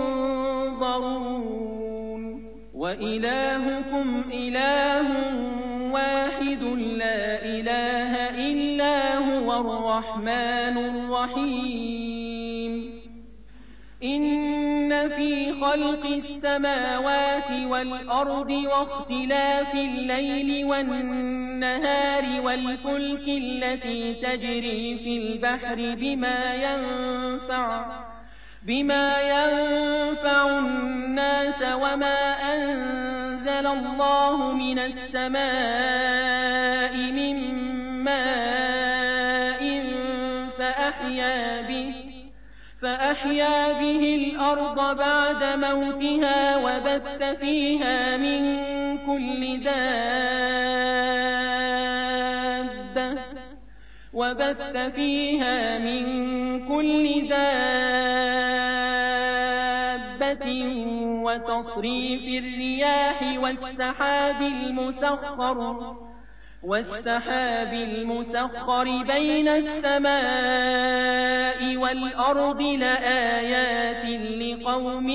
ينظرون وإلهكم إله واحد لا إله إلا هو الرحمن الرحيم إن في خلق السماوات والأرض واختلاف الليل والنهار والفلك التي تجري في البحر بما ينفع الناس وما أنزل الله من السماء من ماء فأحيا به الأرض بعد موتها وبث فيها من كل دابة وتصريف الرياح والسحاب المسخر بين السماء والأرض لآيات لقوم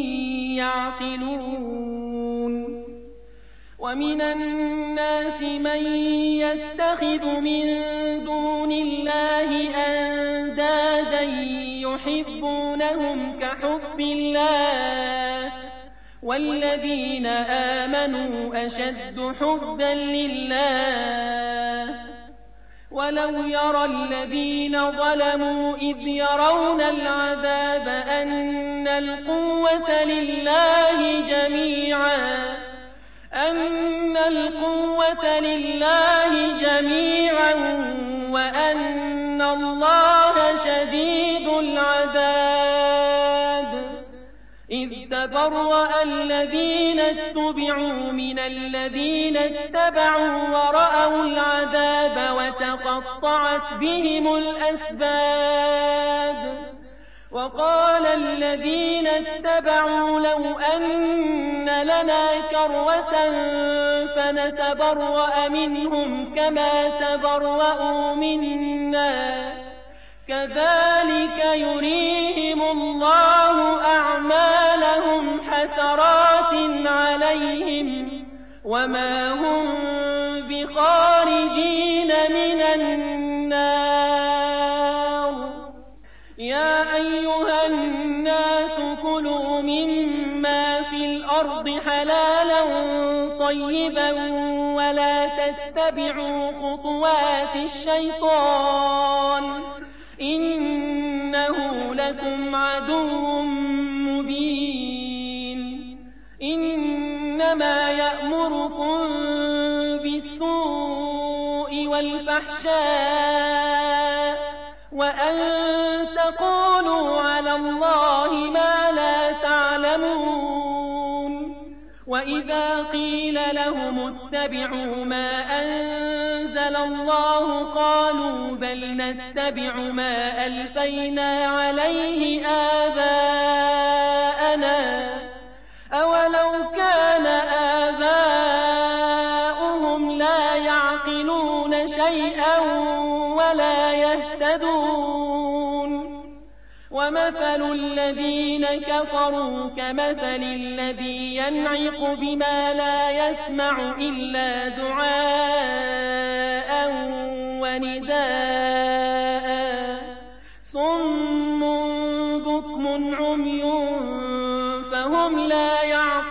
يعقلون ومن الناس من يتخذ من دون الله أندادا يحبونهم كحب الله والذين آمنوا أشد حبا لله ولو يرى الذين ظلموا إذ يرون العذاب أن القوة لله جميعا وأن الله شديد العذاب إذ تبرأ الذين اتبعوا من الذين اتبعوا ورأوا العذاب وتقطعت بهم الأسباب وقال الذين اتبعوا لو أن لنا كرة فنتبرأ منهم كما تبرأوا منا كذلك يريهم الله أعمالهم حسرات عليهم وما هم بخارجين من النار. يا أيها الناس كلوا مما في الأرض حلالا طيبا ولا تتبعوا خطوات الشيطان إنه لكم عدو مبين. إنما يأمركم بالسوء والفحشاء وأن تقولوا على الله ما لا تعلمون. وإذا قيل لهم اتبعوا ما أنزل الله قالوا بل نتبع ما ألفينا عليه آباءنا أولو كان آباؤهم لا يعقلون شيئا ولا يهتدون. ومثل الذين كفروا كمثل الذي ينعق بما لا يسمع إلا دعاء ونداء صم بكم عمي فهم لا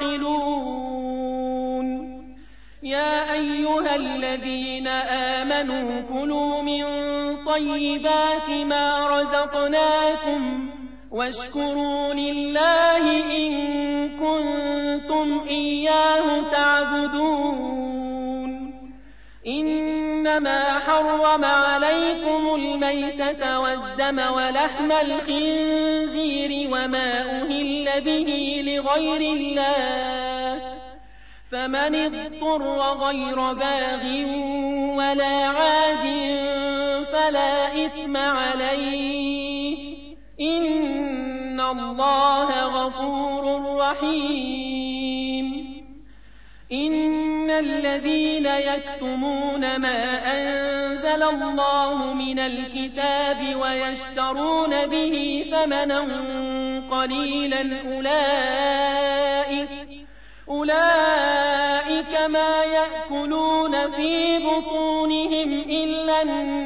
يعقلون. يا أيها الذين آمنوا كلوا من طيبات ما رزقناكم واشكروا لله إن كنتم إياه تعبدون. إنما حرم عليكم الميتة والدم ولحم الخنزير وما أهل به لغير الله فمن اضطر غير باغ ولا عاد فلا إثم عليه إن الله غفور رحيم. إن الذين يكتمون ما أنزل الله من الكتاب ويشترون به ثمنا قليلا أولئك ما يأكلون في بطونهم إلا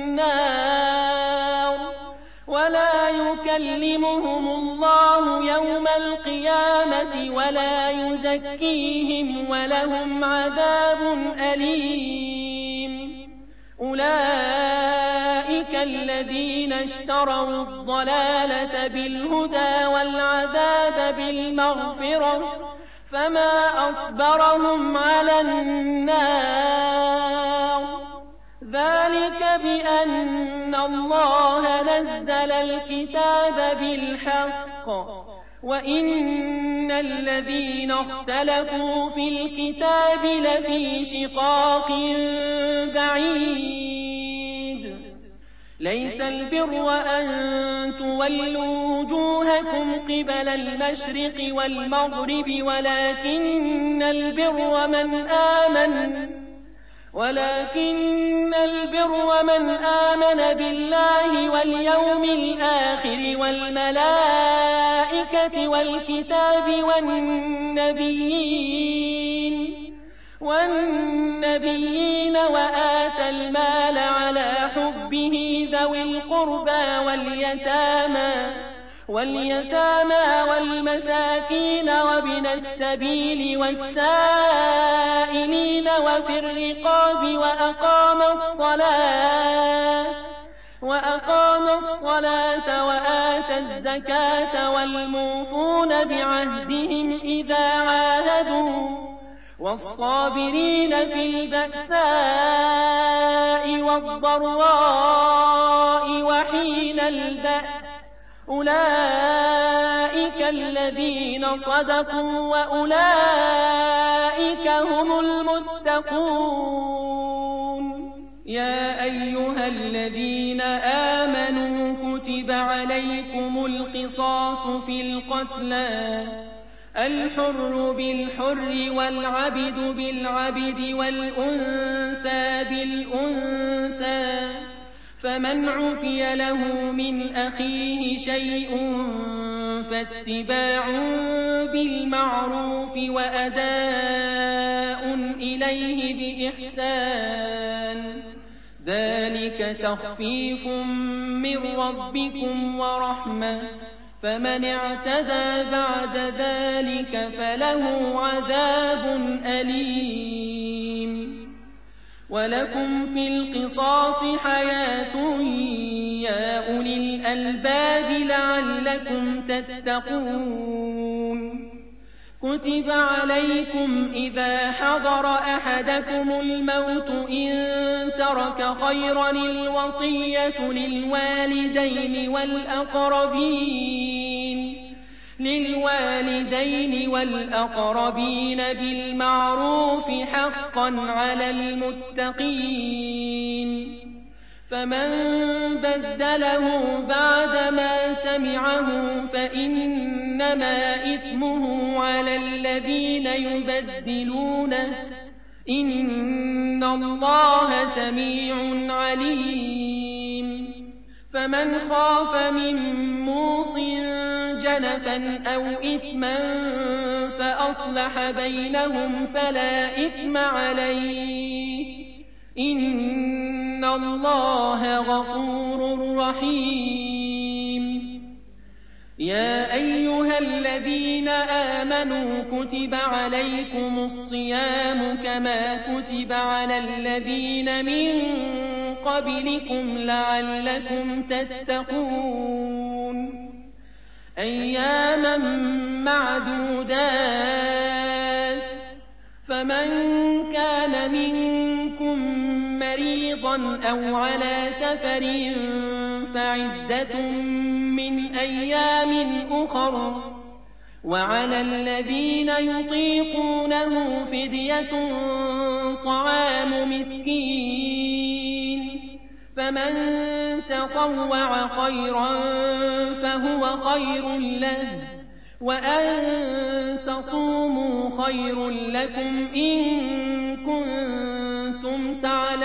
النار ولا يكلمهم الله يوم القيامة ولا يزكيهم ولهم عذاب أليم. أولئك الذين اشتروا الضلالة بالهدى والعذاب بالمغفرة فما أصبرهم على النار. ذلك بأن الله نزل الكتاب بالحق وإن الذين اختلفوا في الكتاب لفي شقاق بعيد. ليس البر أن تولوا وجوهكم قبل المشرق والمغرب ولكن البر من آمن بالله واليوم الآخر والملائكة والكتاب والنبيين وآتى المال على حبه ذوي القربى واليتامى والمساكين وابن السبيل والسائلين وفي الرقاب وأقام الصلاة وآتى الزكاة والموفون بعهدهم إذا عاهدوا والصابرين في البأساء والضراء وحين البأس أولئك الذين صدقوا وأولئك هم المتقون. يا أيها الذين آمنوا كتب عليكم القصاص في القتلى الحر بالحر والعبد بالعبد والأنثى بالأنثى فمن عفي له من أخيه شيء فاتباع بالمعروف وأداء إليه بإحسان ذلك تخفيف من ربكم ورحمة فمن اعتدى بعد ذلك فله عذاب أليم ولكم في القصاص حياة يا أولي الألباب لعلكم تتقون كتب عليكم إذا حضر أحدكم الموت إن ترك خيرا الوصية للوالدين والأقربين بالمعروف حقا على المتقين فمن بدله بعدما سمعه فإنما إثمه على الذين يبدلونه إن الله سميع عليم فمن خاف من موصٍ جنفا أو إثما فأصلح بينهم فلا إثم عليه إن الله غفور رحيم يا أيها الذين آمنوا كتب عليكم الصيام كما كتب على الذين من قبلكم لعلكم تتقون أياما معدودات فمن كان منكم مريضا أو على سفر فعدة من أيام أخر وعلى الذين يطيقونه فدية طعام مسكين فمن تطوع خيرا فهو خير له وأن تصوموا خير لكم إن كنتم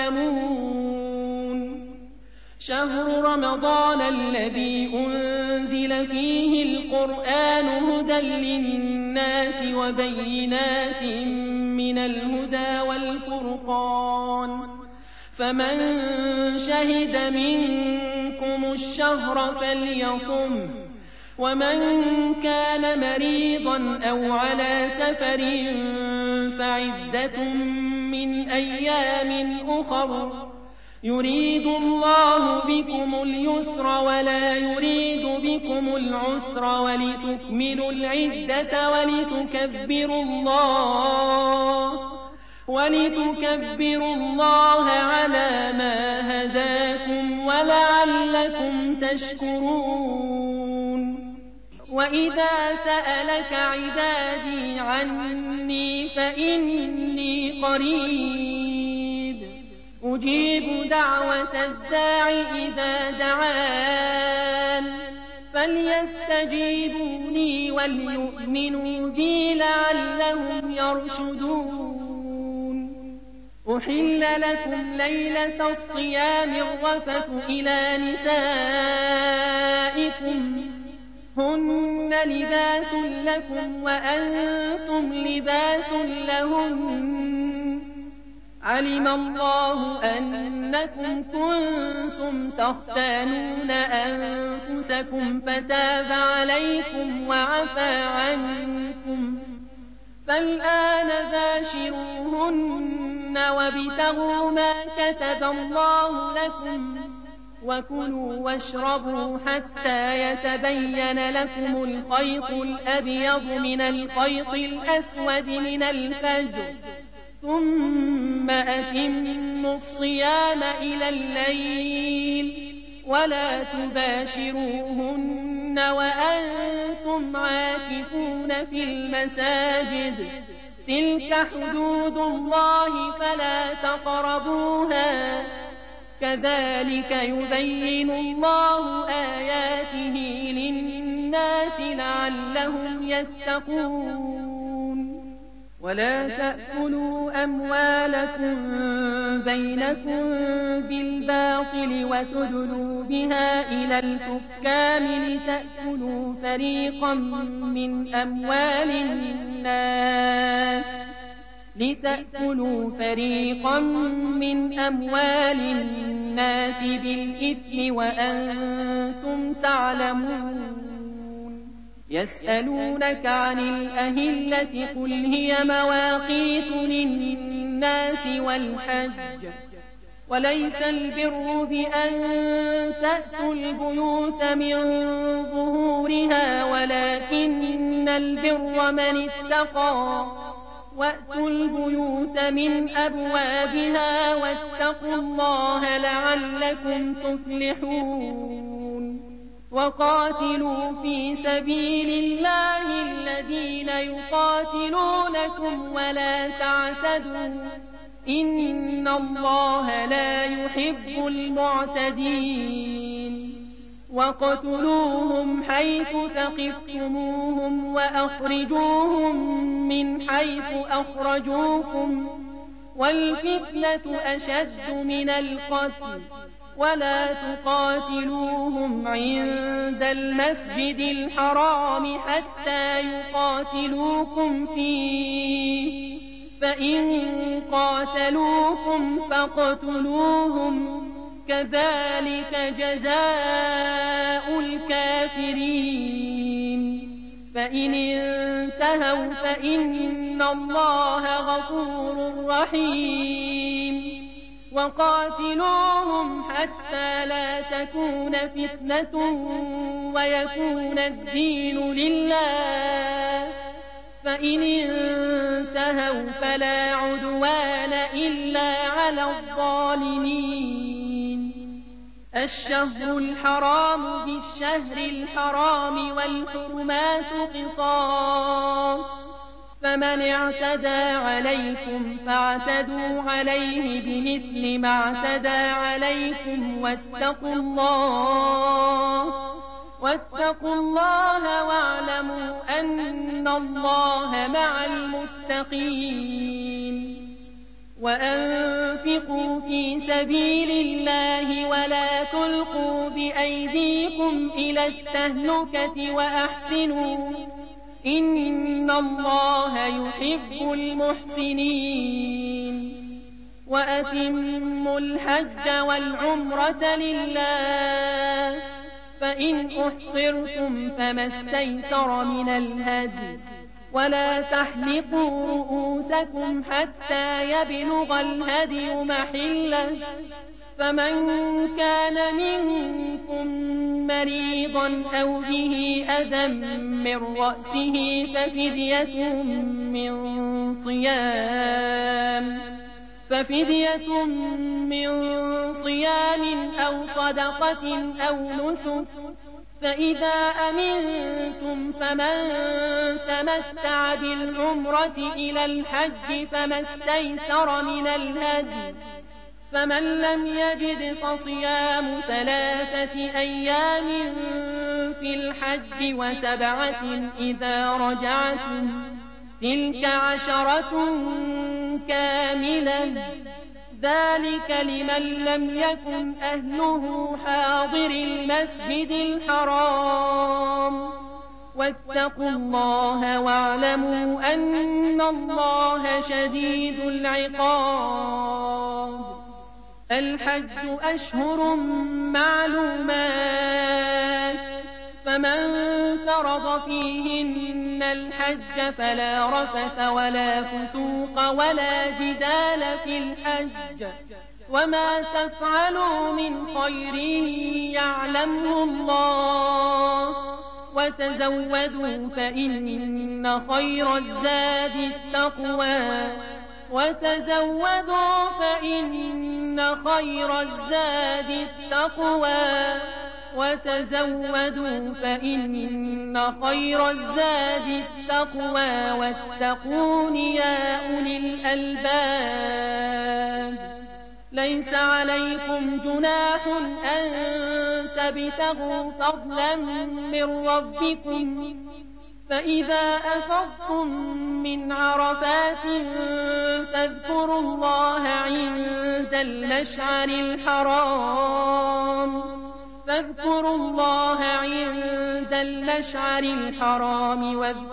تعلمون شهر رمضان الذي أنزل فيه القرآن هدى للناس وبينات من الهدى والفرقان فمن شهد منكم الشهر فليصم ومن كان مريضا أو على سفر فعدة من أيام أخر يريد الله بكم اليسر ولا يريد بكم العسر ولتكملوا العدة ولتكبروا الله على ما هداكم ولعلكم تشكرون وإذا سألك عبادي عني فإني قريب أجيب دعوة الداع إذا دعان فليستجيبوا لي وليؤمنوا بي لعلهم يرشدون أحل لكم ليلة الصيام الرفث إلى نسائكم هن لباس لكم وأنتم لباس لهن علم الله أنكم كنتم تختانون أنفسكم فتاب عليكم وعفى عنكم فالآن باشروهن وابتغوا ما كتب الله لكم وكلوا واشربوا حتى يتبين لكم الخيط الأبيض من الخيط الأسود من الفجر ثم أتموا الصيام إلى الليل ولا تباشروهن وأنتم عاكفون في المساجد تلك حدود الله فلا تقربوها كذلك يبين الله آياته للناس لعلهم يتقون ولا تأكلوا أموالكم بينكم بالباطل وتدلوا بها إلى الحكام لتأكلوا فريقا من أموال الناس بالإثم وأنتم تعلمون. يسألونك عن الأهلة قل هي مواقيت للناس والحج وليس البر بأن تأتوا البيوت من ظهورها ولكن البر من اتقى وأتوا البيوت من أبوابها واتقوا الله لعلكم تفلحون. وقاتلوا في سبيل الله الذين يقاتلونكم ولا تعتدوا إن الله لا يحب المعتدين. وقتلوهم حيث ثقفتموهم وأخرجوهم من حيث أخرجوكم والفتنة أشد من القتل ولا تقاتلوهم عند المسجد الحرام حتى يقاتلوكم فيه فإن قاتلوكم فاقتلوهم كذلك جزاء الكافرين. فإن انتهوا فإن الله غفور رحيم. وقاتلوهم حتى لا تكون فتنة ويكون الدين لله فإن انتهوا فلا عدوان إلا على الظالمين. الشهر الحرام بالشهر الحرام والحرمات قصاص فمن اعتدى عليكم فاعتدوا عليه بمثل ما اعتدى عليكم واتقوا الله واعلموا أن الله مع المتقين. وأنفقوا في سبيل الله ولا تلقوا بأيديكم إلى التهلكة وأحسنوا إن الله يحب المحسنين. وأتموا الحج والعمرة لله فإن أحصرتم فما استيسر من الهدي ولا تحلقوا رؤوسكم حتى يبلغ الهدي محله فمن كان منكم مريضا أو به أذى من رأسه ففدية من صيام أو صدقة أو نسك فإذا أمنتم فمن تمتع بالعمرة إلى الحج فما استيسر من الهدي فمن لم يجد فصيام 3 أيام في الحج و7 إذا رجعتم تلك 10 كاملة ذلك لمن لم يكن أهله حاضر المسجد الحرام واتقوا الله واعلموا أن الله شديد العقاب. الحج أشهر معلومات فمن فرض فيهن الحج فلا رفث ولا فسوق ولا جدال في الحج وما تفعلوا من خير يعلمه الله وتزودوا فإن خير الزاد التقوى واتقون يا أولي الألباب. ليس عليكم جناح أن تبتغوا فضلا من ربكم فإذا أفضتم من عرفات فاذكروا الله عند المشعر الحرام فاذكروا الله عند المشعر الحرام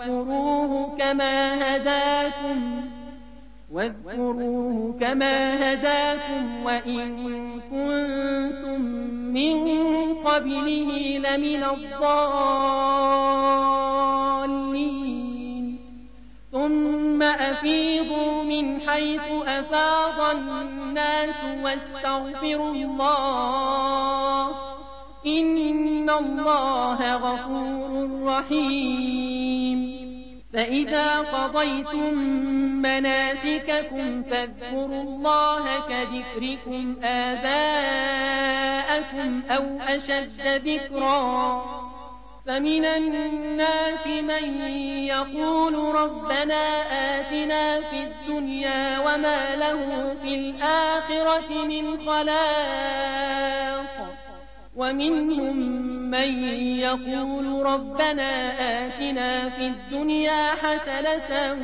واذكروه كما هداكم وإن كنتم من قبله لمن الضالين ثم أفيضوا من حيث أفاض الناس واستغفروا الله إن الله غفور رحيم فإذا قضيتم مناسككم فاذكروا الله كذكركم آباءكم أو أشد ذكرا فمن الناس من يقول ربنا آتنا في الدنيا وما له في الآخرة من خلاق ومنهم من يقول ربنا آتنا في الدنيا حسنة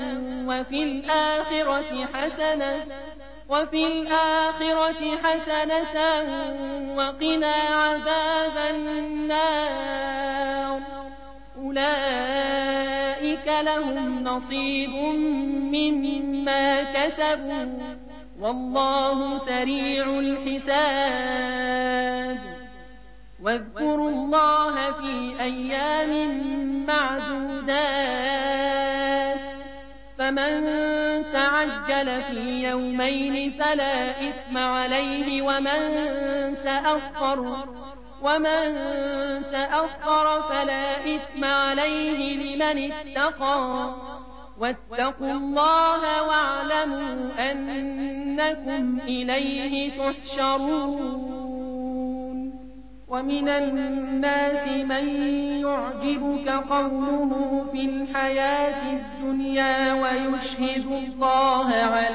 وفي الآخرة حسنة وقنا عذاب النار أولئك لهم نصيب مما كسبوا والله سريع الحساب واذكروا الله في أيام معدودات فمن تعجل في يومين فلا إثم عليه ومن تأخر فلا إثم عليه لمن اتقى واتقوا الله واعلموا أنكم إليه تحشرون ومن الناس من يعجبك قوله في الحياة الدنيا ويشهد الله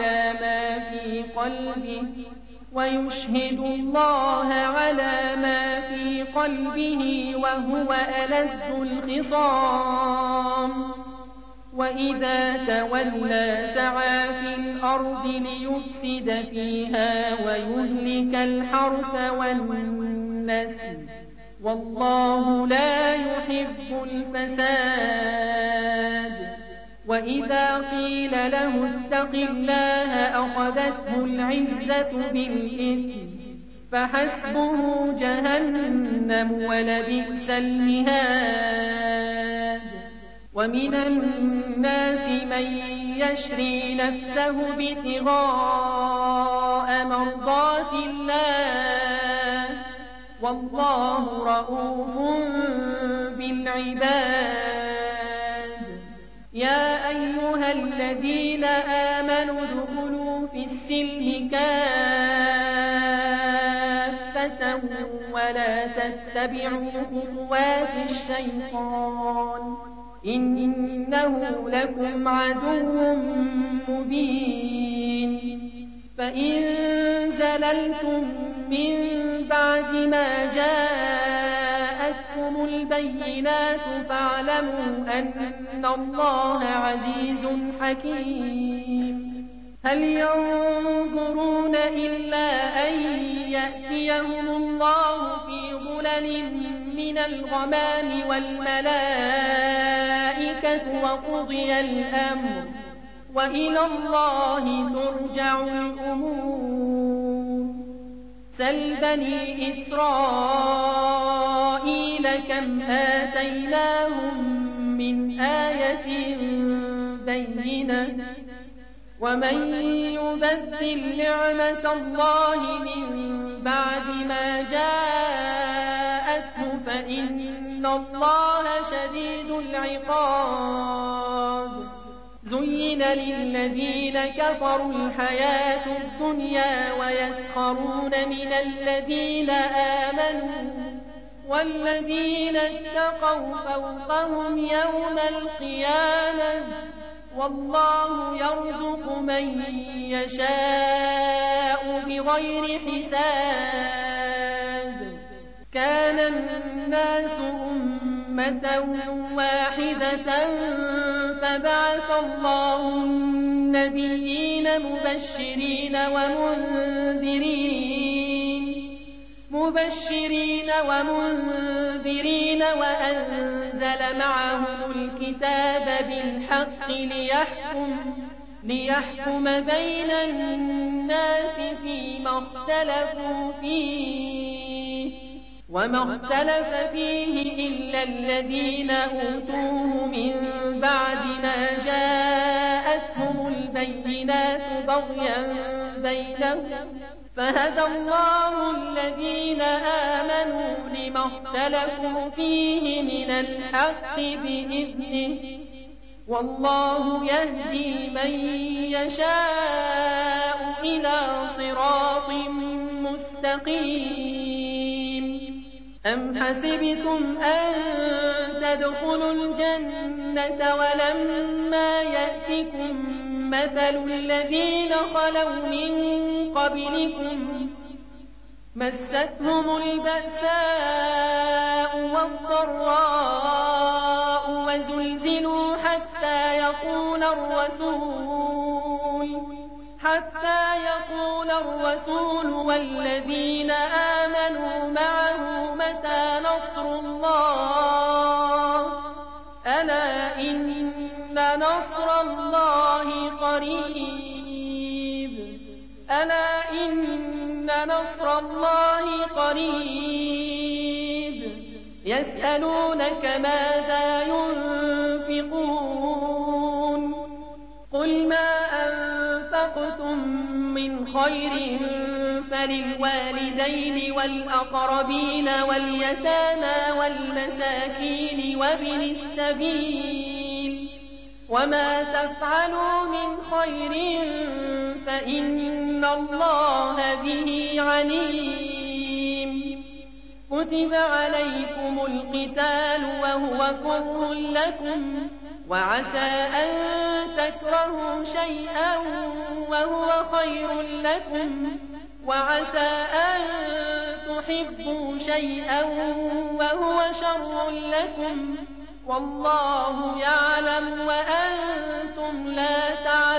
على ما في قلبه وهو ألد الخصام وإذا تولى سعى في الأرض ليفسد فيها ويهلك الحرث والنسل والله لا يحب الفساد وإذا قيل له اتق الله أخذته العزة بالإثم فحسبه جهنم ولبئس المهاد ومن الناس من يشري نفسه ابتغاء مرضات الله والله رؤوف بالعباد يا أيها الذين آمنوا ادخلوا في السلم كافة ولا تتبعوا خطوات الشيطان إنه لكم عدو مبين فإن زللتم من بعد ما جاءتكم البينات فاعلموا أن الله عزيز حكيم هل ينظرون إلا أن يأتيهم الله في ظلل من الغمام والملائكة وقضي الأمر وإلى الله ترجع الأمور سل بني إسرائيل كم آتيناهم من آية بينة ومن يبدل نعمة الله من بعد ما جاءته فإن الله شديد العقاب زين للذين كفروا الحياة الدنيا ويسخرون من الذين آمنوا والذين اتقوا فوقهم يوم القيامة والله يرزق من يشاء بغير حساب كان الناس أمة واحدة فبعث الله النبيين مبشرين ومنذرين مبشرين ومنذرين وأنزل معهم الكتاب بالحق ليحكم بين الناس فيما اختلفوا فيه وما اختلف فيه إلا الذين أوتوه من بعد ما جاءتهم البينات بغيا بينهم فهدى الله الذين آمنوا لما اختلفوا فيه من الحق بإذنه والله يهدي من يشاء إلى صراط مستقيم أم حسبتم أن تدخلوا الجنة ولما يأتكم مثل الذين خلوا من قبلكم مستهم البأساء والضراء وزلزلوا حتى يقول الرسول والذين آمنوا معه متى نصر الله ألا إن نصر الله قريب يسألونك ماذا ينفقون قل ما أنفقتم من خير فللوالدين والأقربين واليتامى والمساكين وابن السبيل وما تفعلوا من خير فإن الله به عليم كتب عليكم القتال وهو كره لكم وعسى أن تكرهوا شيئا وهو خير لكم وعسى أن تحبوا شيئا وهو شر لكم والله يعلم وأنتم لا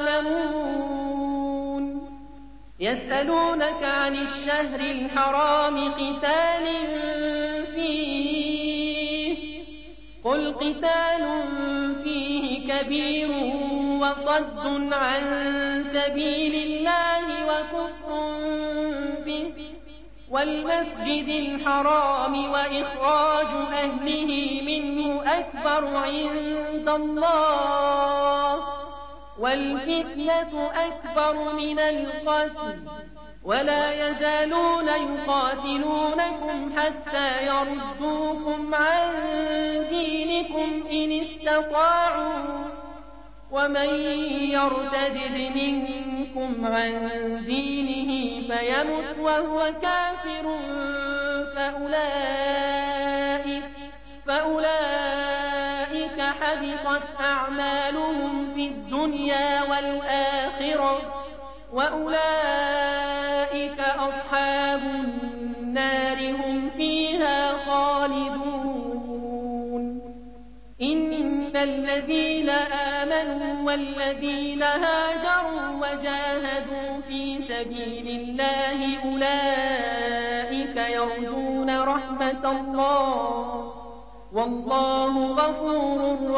تعلمون يسألونك عن الشهر الحرام قتال فيه قل قتال فيه كبير وصد عن سبيل الله وكفر به والمسجد الحرام وإخراج أهله منه أكبر عند الله والفتنة أكبر من القتل ولا يزالون يقاتلونكم حتى يردوكم عن دينكم إن استطاعوا ومن يرتد منكم عن دينه فيمت وهو كافر فأولئك حبطت أعمالهم في الدنيا والآخرة وأولئك أصحاب النار هم فيها خالدون إن الذين آمنوا والذين هاجروا وجاهدوا في سبيل الله أولئك يرجون رحمة الله والله غفور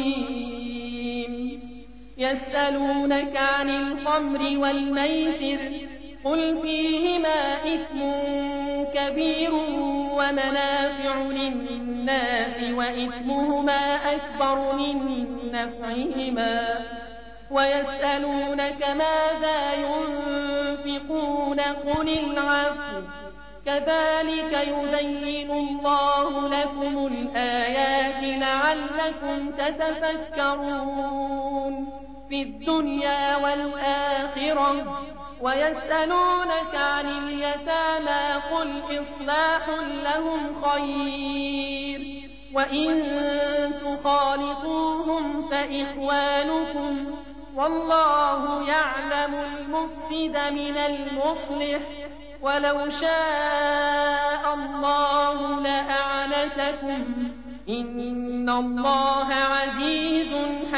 رحيم يسألونك عن الخمر والميسر قل فيهما إثم كبير ومنافع للناس وإثمهما أكبر من نفعهما ويسألونك ماذا ينفقون قل العفو كذلك يبين الله لكم الآيات لعلكم تتفكرون في الدنيا والآخرة ويسألونك عن اليتامى قل إصلاح لهم خير وإن تخالطوهم فإخوانكم والله يعلم المفسد من المصلح ولو شاء الله لأعنتكم إن الله عزيز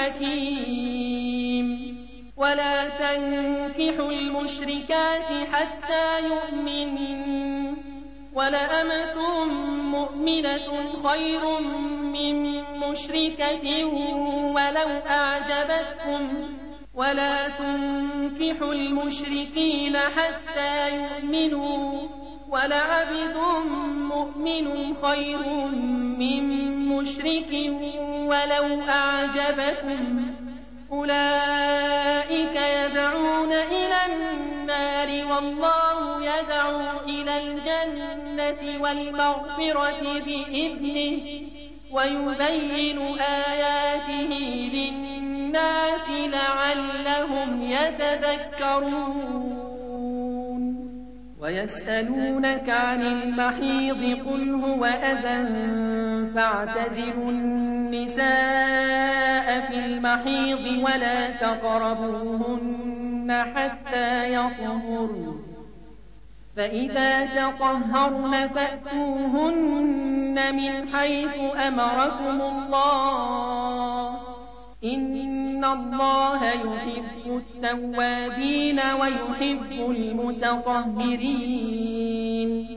حكيم ولا تنكحوا المشركات حتى يؤمنن ولأمة مؤمنة خير من مشركة ولو أعجبتكم ولا تنكحوا المشركين حتى يؤمنوا ولعبد مؤمن خير من مشرك ولو أعجبكم أولئك يدعون إلى النار والله يدعو إلى الجنة والمغفرة بإذنه ويبين آياته للناس لعلهم يتذكرون ويسألونك عن المحيض قل هو أذى فاعتزلوا النساء في المحيض ولا تقربوهن حتى يطهرن فإذا تطهرن فأتوهن من حيث أمركم الله إن الله يحب التوابين ويحب المتطهرين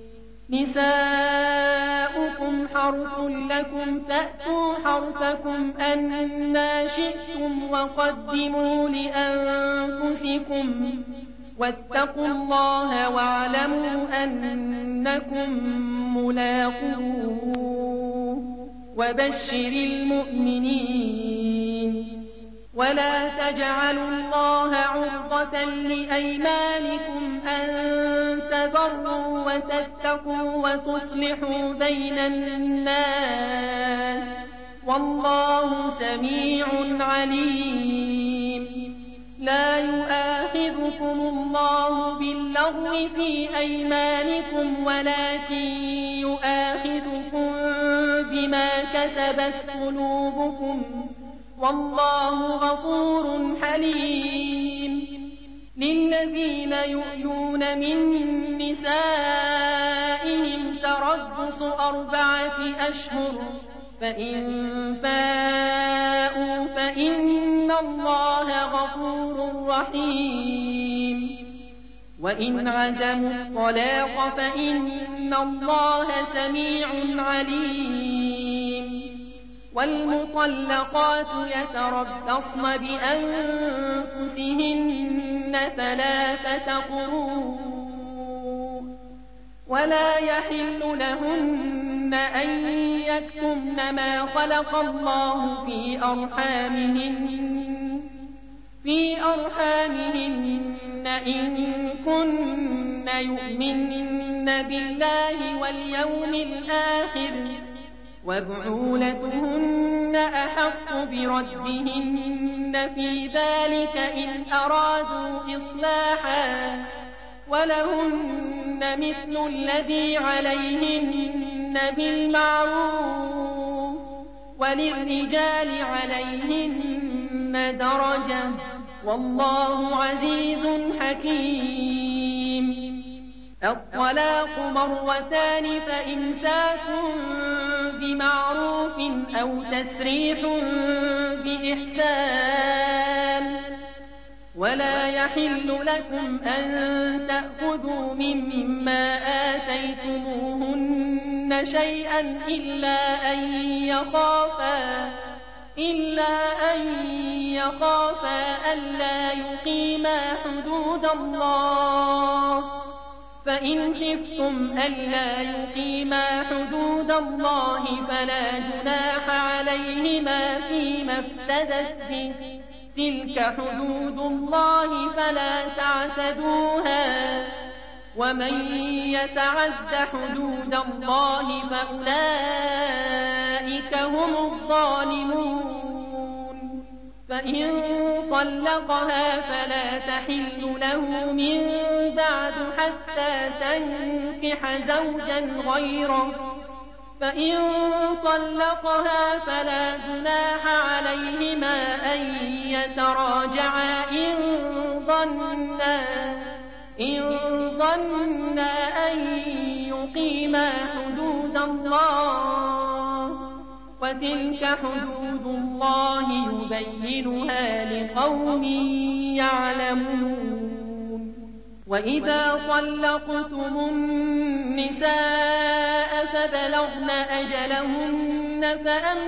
نساؤكم حرث لكم فأتوا حرثكم أنى شئتم وقدموا لأنفسكم واتقوا الله واعلموا أنكم ملاقوه وبشر المؤمنين ولا تجعلوا الله عرضة لأيمانكم أن تبروا وتتقوا وتصلحوا بين الناس والله سميع عليم لا يؤاخذكم الله باللغو في أيمانكم ولكن يؤاخذكم بما كسبت قلوبكم والله غفور حليم للذين يؤلون من نسائهم تربص 4 أشهر فإن فاءوا فإن الله غفور رحيم وإن عزموا الطلاق فإن الله سميع عليم والمطلقات يتربصن بأنفسهن 3 قروء ولا يحل لهن أن يكتمن ما خلق الله في أرحامهن إن كن يؤمن بالله واليوم الآخر وبعولتهن أحق بردهن في ذلك إن أرادوا إصلاحا ولهن مثل الذي عليهن بالمعروف وللرجال عليهن درجة والله عزيز حكيم الطلاق 2 فإمساك بمعروف أو تسريح بإحسان ولا يحل لكم أن تأخذوا مما آتيتموهن شيئا إلا أن يخافا ألا يقيما حدود الله فإن خفتم ألا يقيما حدود الله فلا جناح عليهما فيما افتدت به تلك حدود الله فلا تعتدوها ومن يتعد حدود الله فأولئك هم الظالمون فإن طلقها فلا تحل له من بعد حتى تنكح زوجا غيره فإن طلقها فلا جناح عليهما أن يتراجعا إن ظنا أن يقيما حدود الله وتلك حدود الله يبينها لقوم يعلمون وإذا طلقتم النساء فبلغن أجلهن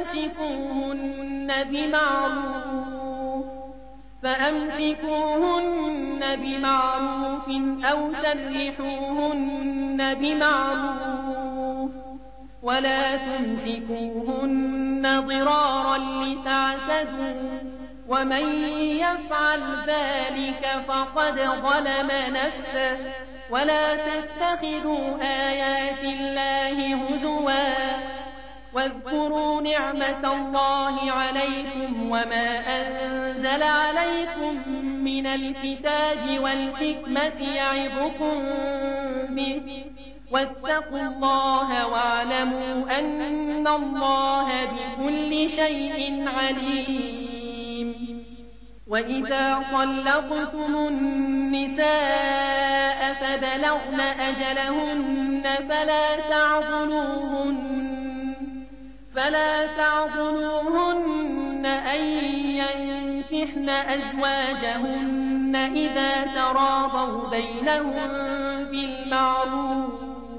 فأمسكوهن بمعروف أو سرحوهن بمعروف ولا تمسكوهن ضرارا لتعتدوا ومن يفعل ذلك فقد ظلم نفسه ولا تتخذوا آيات الله هزوا واذكروا نعمة الله عليكم وما أنزل عليكم من الكتاب والحكمة يعظكم به واتقوا الله واعلموا أن الله بكل شيء عليم. وإذا طلقتم النساء فبلغن أجلهن فلا تعضلوهن أن ينكحن أزواجهن إذا تراضوا بينهم بالمعروف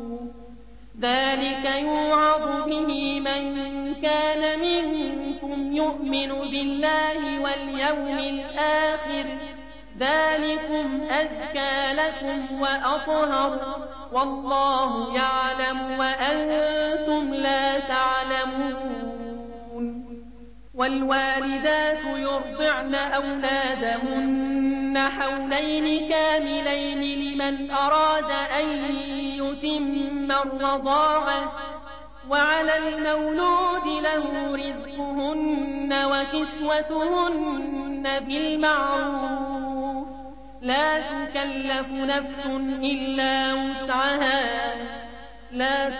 ذلك يوعظ به من كان منكم يؤمن بالله واليوم الآخر ذلكم أزكى لكم وأطهر والله يعلم وأنتم لا تعلمون. والوالدات يرضعن أولادهن حولين كاملين لمن أراد أن يتم الرضاعة وعلى المولود له رزقهن وكسوتهن بالمعروف لا تكلف نفس إلا وسعها لا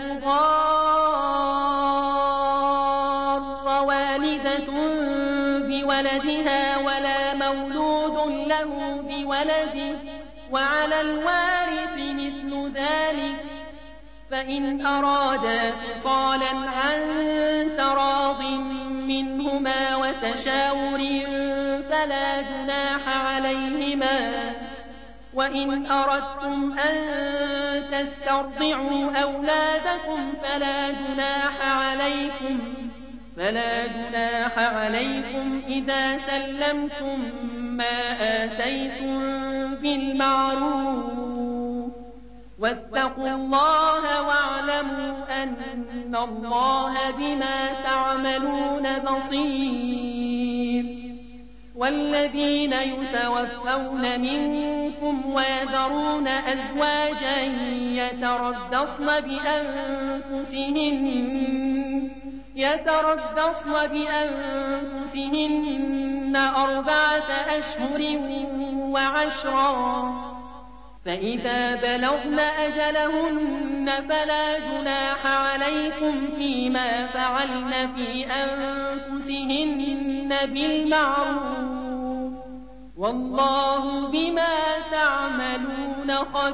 تضار والدة بولدها ولا مولود له بولده وعلى الوارث مثل ذلك فإن أرادا فصالا عن تراض منهما وتشاور فلا جناح عليهما وإن أردتم أن تسترضعوا أولادكم فلا جناح عليكم إذا سلمتم ما آتيتم بالمعروف واتقوا الله واعلموا أن الله بما تعملون بصير. والذين يتوفون منكم ويذرون أزواجا يتربصن بأنفسهن 4 أشهر و10 فإذا بلغن أجلهن فلا جناح عليكم فيما فعلن في أنفسهن بالمعروف والله بما تعملون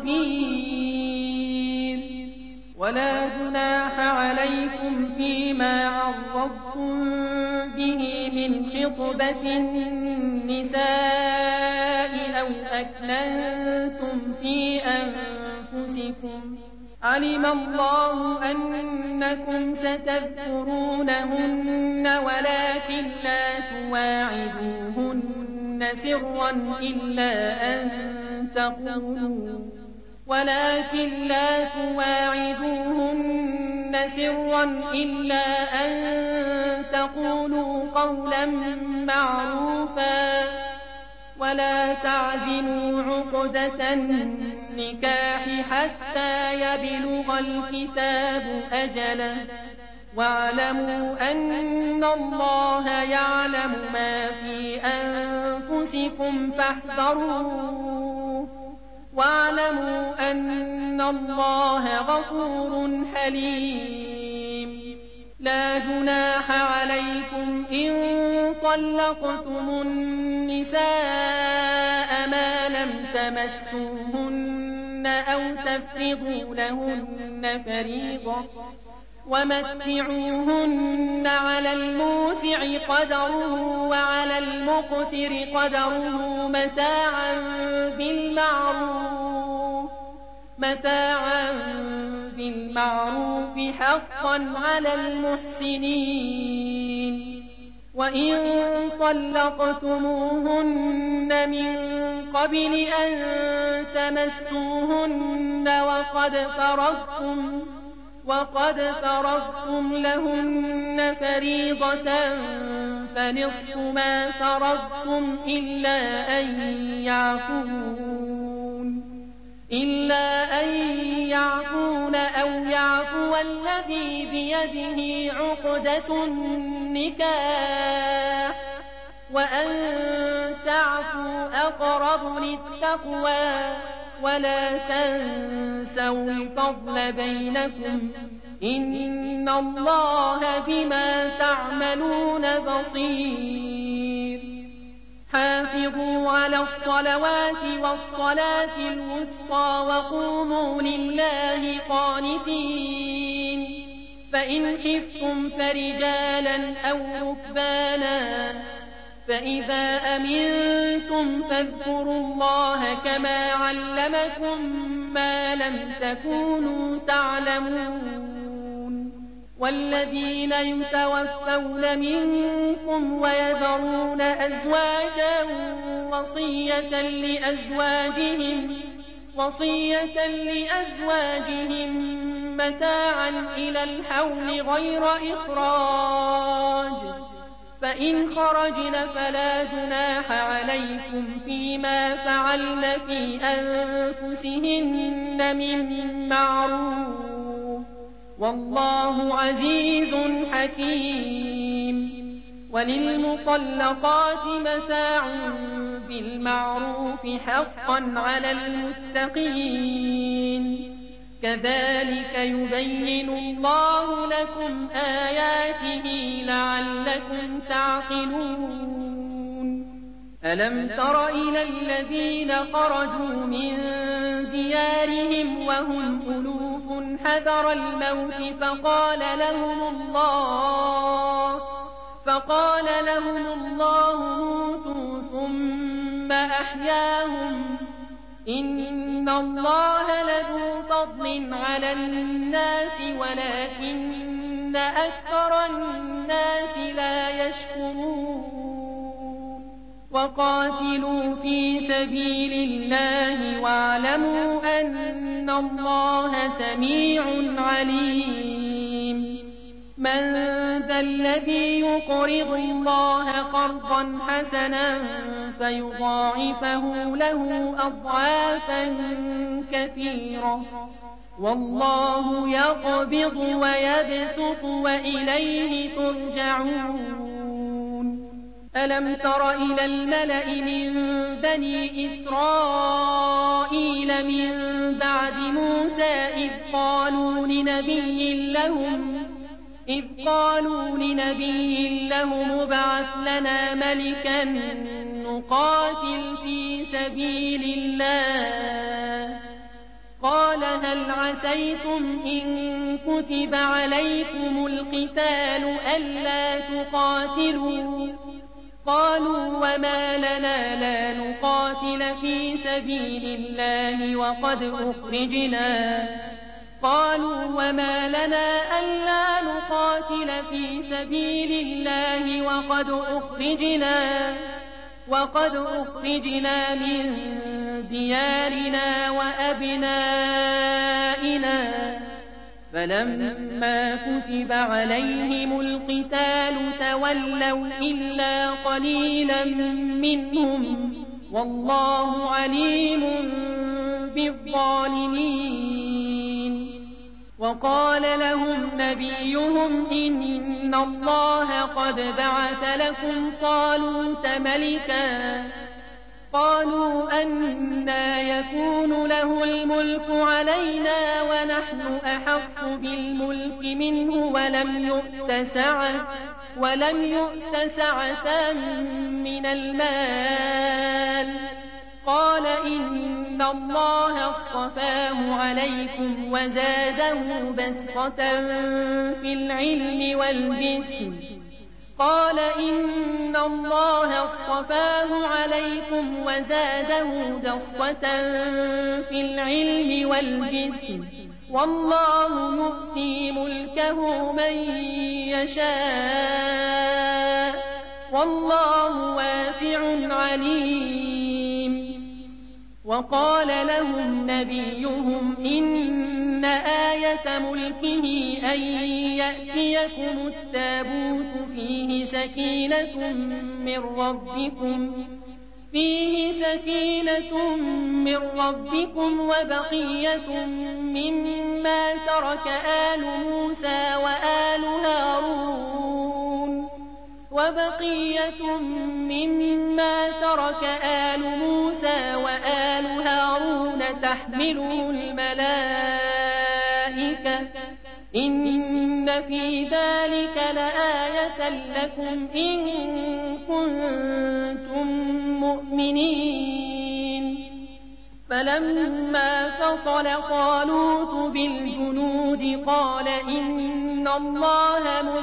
خبير. ولا جناح عليكم فيما عرضتم به من خطبة النساء أو أكننتم في أنفسكم علم الله أنكم ستذكرونهن ولكن لا تواعدوهن سرا إلا أن تقولوا قولا معروفا ولا تعزموا عقدة النكاح حتى يبلغ الكتاب أجله واعلموا أن الله يعلم ما في أنفسكم فاحذروه واعلموا أن الله غفور حليم. لا جناح عليكم إن طلقتم النساء ما لم تمسوهن أو تفرضوا لهن فريضة ومتعوهن على الموسع قدره وعلى المقتر قدره متاعا بالمعروف متاعا بالمعروف حقا على المحسنين. وإن طلقتموهن من قبل أن تمسوهن وقد فرضتم لهن فريضة فنصف ما فرضتم إلا أن يعفون أو يعفو الذي بيده عقدة النكاح وأن تعفوا أقرب للتقوى ولا تنسوا الفضل بينكم إن الله بما تعملون بصير. حافظوا على الصلوات والصلاة الوسطى وقوموا لله قانتين. فإن خفتم فرجالا أو ركبانا فإذا أمنتم فاذكروا الله كما علمكم ما لم تكونوا تعلمون. والذين يتوفون منكم ويذرون أزواجا وصية لأزواجهم متاعا إلى الحول غير إخراج فإن خرجن فلا جناح عليكم فيما فعلن في أنفسهن من معروف والله عزيز حكيم. وللمطلقات متاع بالمعروف حقا على المتقين. كذلك يبين الله لكم آياته لعلكم تعقلون. ألم تر إلى الذين خرجوا من ديارهم وهم ألوف حذر الموت فقال لهم الله موتوا ثم أحياهم إن الله لذو فضل على الناس ولكن أكثر الناس لا يشكرون. وقاتلوا في سبيل الله واعلموا أن الله سميع عليم. من ذا الذي يقرض الله قرضا حسنا فيضاعفه له أضعافا كثيرة والله يقبض ويبسط وإليه ترجعون. ألم تر إلى الملأ من بني إسرائيل من بعد موسى إذ قالوا لنبي لهم ابعث لنا ملكا نقاتل في سبيل الله. قال هل عسيتم إن كتب عليكم القتال ألا تقاتلوا؟ قالوا وما لنا لا نقاتل في سبيل الله قالوا وما لنا ألا نقاتل في سبيل الله وقد أخرجنا من ديارنا وأبنائنا. فلما كتب عليهم القتال تولوا إلا قليلا منهم والله عليم بالظالمين. وقال لهم نبيهم إن الله قد بعث لكم طالوت ملكا. قالوا أنى يكون له الملك علينا ونحن أحق بالملك منه ولم يؤت سعة من المال. قال إن الله اصطفاه عليكم وزاده بسطة في العلم والجسم قال إن الله اصطفاه عليكم وزاده بسطة في العلم والجسم والله يؤتي ملكه من يشاء والله واسع عليم. وقال لهم نبيهم إن آية ملكه أن يأتيكم التابوت فيه سكينة من ربكم وبقية مما ترك آل موسى وآل هارون تحمله الملائكة إن في ذلك لآية لكم إن كنتم مؤمنين. فلما فصل طالوت بالجنود قال إن الله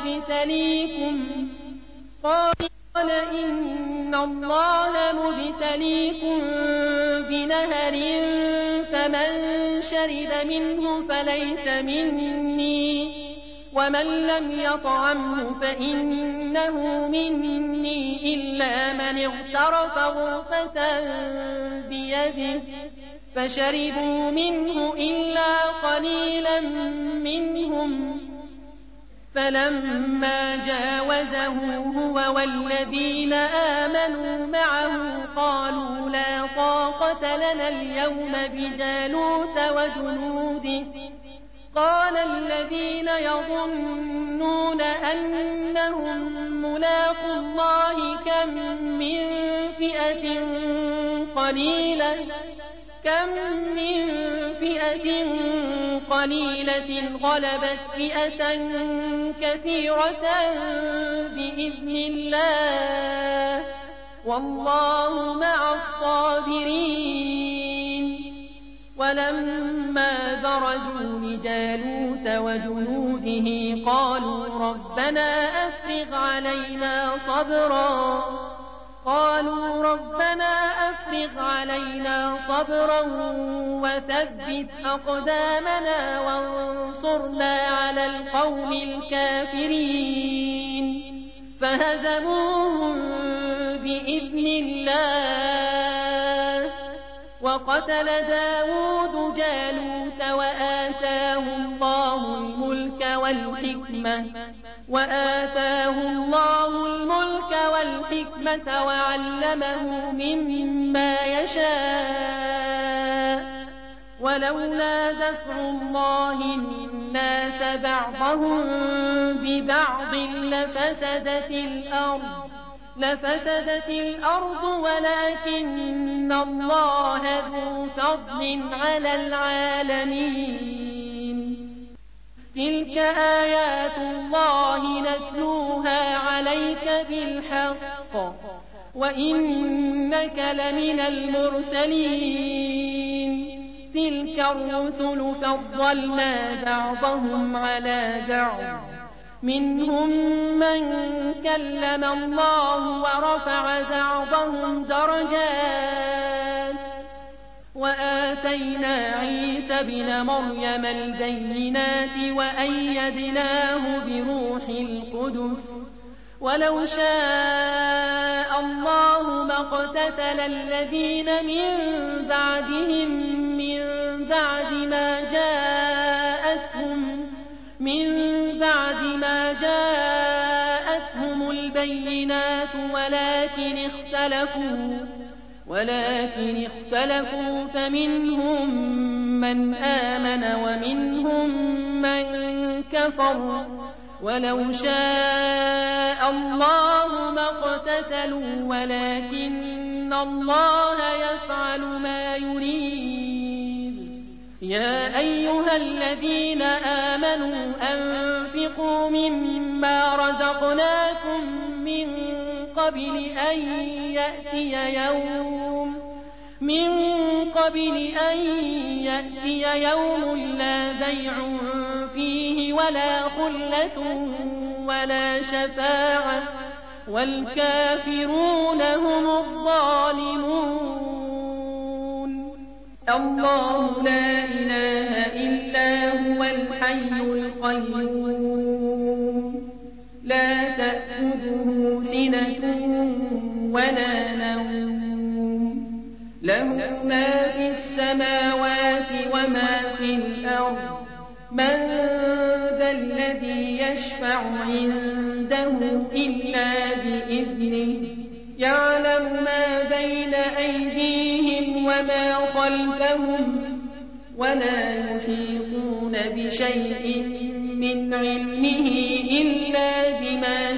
مبتليكم بنهر فمن شرب منه فليس مني ومن لم يطعمه فإنه مني إلا من اغترف غرفة بيده فشربوا منه إلا قليلا منهم. فلما جاوزه هو والذين آمنوا معه قالوا لا طاقة لنا اليوم بجالوت وجنوده. قال الذين يظنون أنهم ملاقو الله كم من فئة قليلة غلبت فئة كثيرة بإذن الله والله مع الصابرين. ولما برزوا لجالوت وجنوده قالوا ربنا أفرغ علينا صبرا وثبت أقدامنا وانصرنا على القوم الكافرين. فهزموهم بإذن الله. وقتل داود جالوت وآتاه الله الملك والحكمة وعلمه مما يشاء. ولولا دفع الله الناس بعضهم ببعض لفسدت الأرض ولكن الله ذو فضل على العالمين. تلك آيات الله نتلوها عليك بالحق وإنك لمن المرسلين. تلك الرسل فضلنا بعضهم على بعض منهم من كلم الله ورفع بعضهم درجات وآتينا عيسى ابن مريم البينات وأيدناه بروح القدس. ولو شاء الله ما اقتتل الذين من بعدهم من بعد ما جاءتهم البينات ولكن اختلفوا فمنهم من آمن ومنهم من كفر. ولو شاء الله ما اقتتلوا ولكن الله يفعل ما يريد. يا أيها الذين آمنوا أنفقوا مما رزقناكم من قبل أن يأتي يوم لا بيع فيه ولا خلة ولا شفاعة والكافرون هم الظالمون. الله لا إله إلا هو الحي القيوم لا تأخذه سنة ولا نوم له ما في السماوات وما في الأرض من ذا الذي يشفع عنده إلا بإذنه يعلم ما بين أيديهم وما خلفهم ولا يحيطون بشيء من علمه إلا بما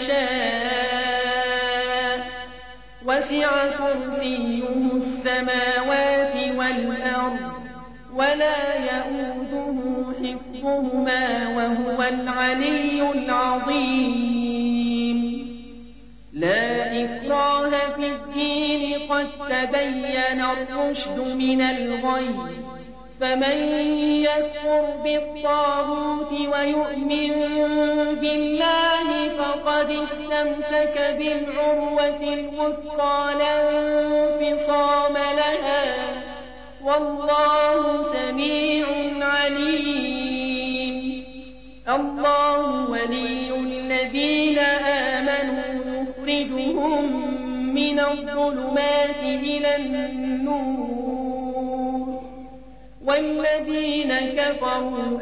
شاء وسع كرسيه السماوات والأرض ولا يؤوده حفظهما وهو العلي العظيم. لا إكراه في الدين قد تبين الرشد من الغي فمن يكفر بالطاغوت ويؤمن بالله فقد استمسك بالعروة الوثقى لا انفصام لها والله سميع عليم. الله ولي الذين آمنوا يخرجهم من الظلمات إلى النور والذين كفروا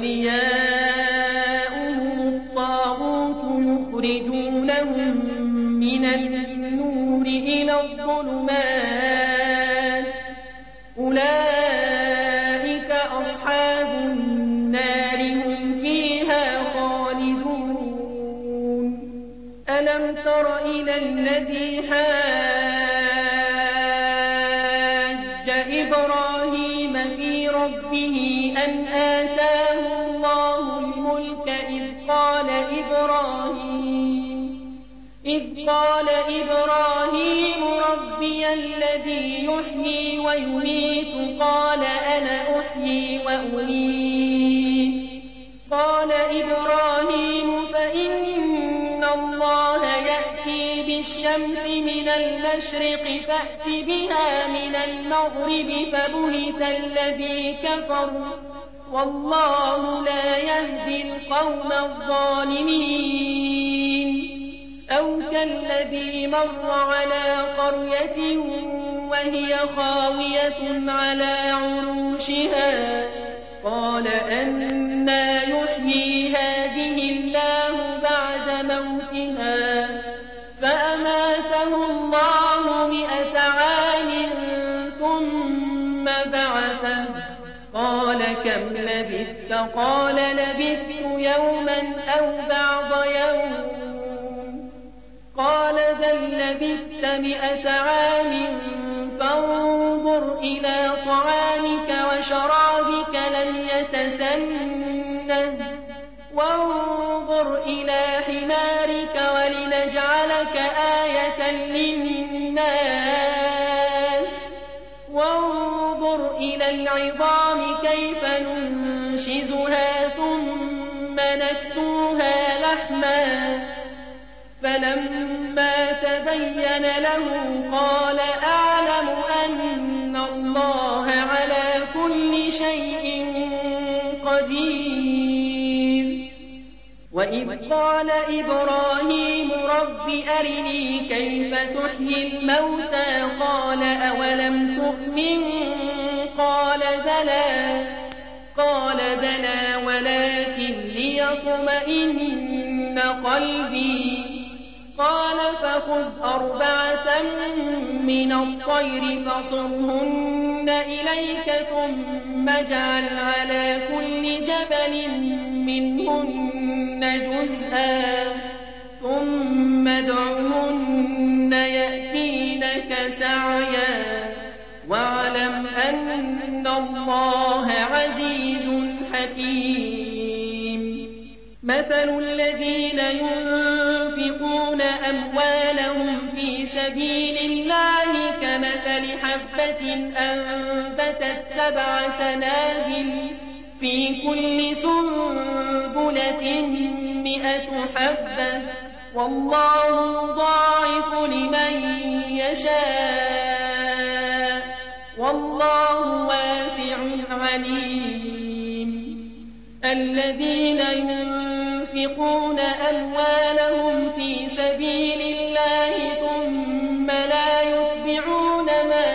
أولياؤهم الطاغوت يخرجونهم من النور إلى الظلمات أولئك أصحاب النار هم فيها خالدون. ألم تر إلى الذي حاج إبراهيم في ربه أن آتاه الله الملك إذ قال إبراهيم ربي الذي يحيي ويميت قال أنا أحيي وأميت قال إبراهيم فإن الله يأتي بالشمس من المشرق فأت بها من المغرب فبهت الذي كفر والله لا يهدي القوم الظالمين. أو كالذي مر على قرية وهي خاوية على عروشها قال أنى يحيي هذه الله بعد موتها فأماته الله 100 عام ثم بعثه قال كم لبثت قال لبثت يوما أو بعض يوم قال بل لبثت 100 عام فانظر إلى طعامك وشرابك لم يتسنه وانظر إلى حمارك ولنجعلك آية للناس وانظر إلى العظام كيف ننشزها ثم نكسوها لحما فلما تبين له قال أعلم أن الله على كل شيء قدير. وإذ قال إبراهيم رب أرني كيف تحيي الموتى قال أولم تؤمن قال بلى ولكن ليطمئن قلبي قال فخذ 4 من الطير فصرهن إليك ثم اجعل على كل جبل منهن جزءا ثم ادعهن يأتينك سعيا واعلم أن الله عزيز حكيم. مثل الذين ينفقون أموالهم في سبيل الله كمثل حبة أنبتت 7 سنابل في كل سنبلة 100 حبة والله يضاعف لمن يشاء والله واسع عليم. الذين ينفقون أموالهم في سبيل الله ثم لا يتبعون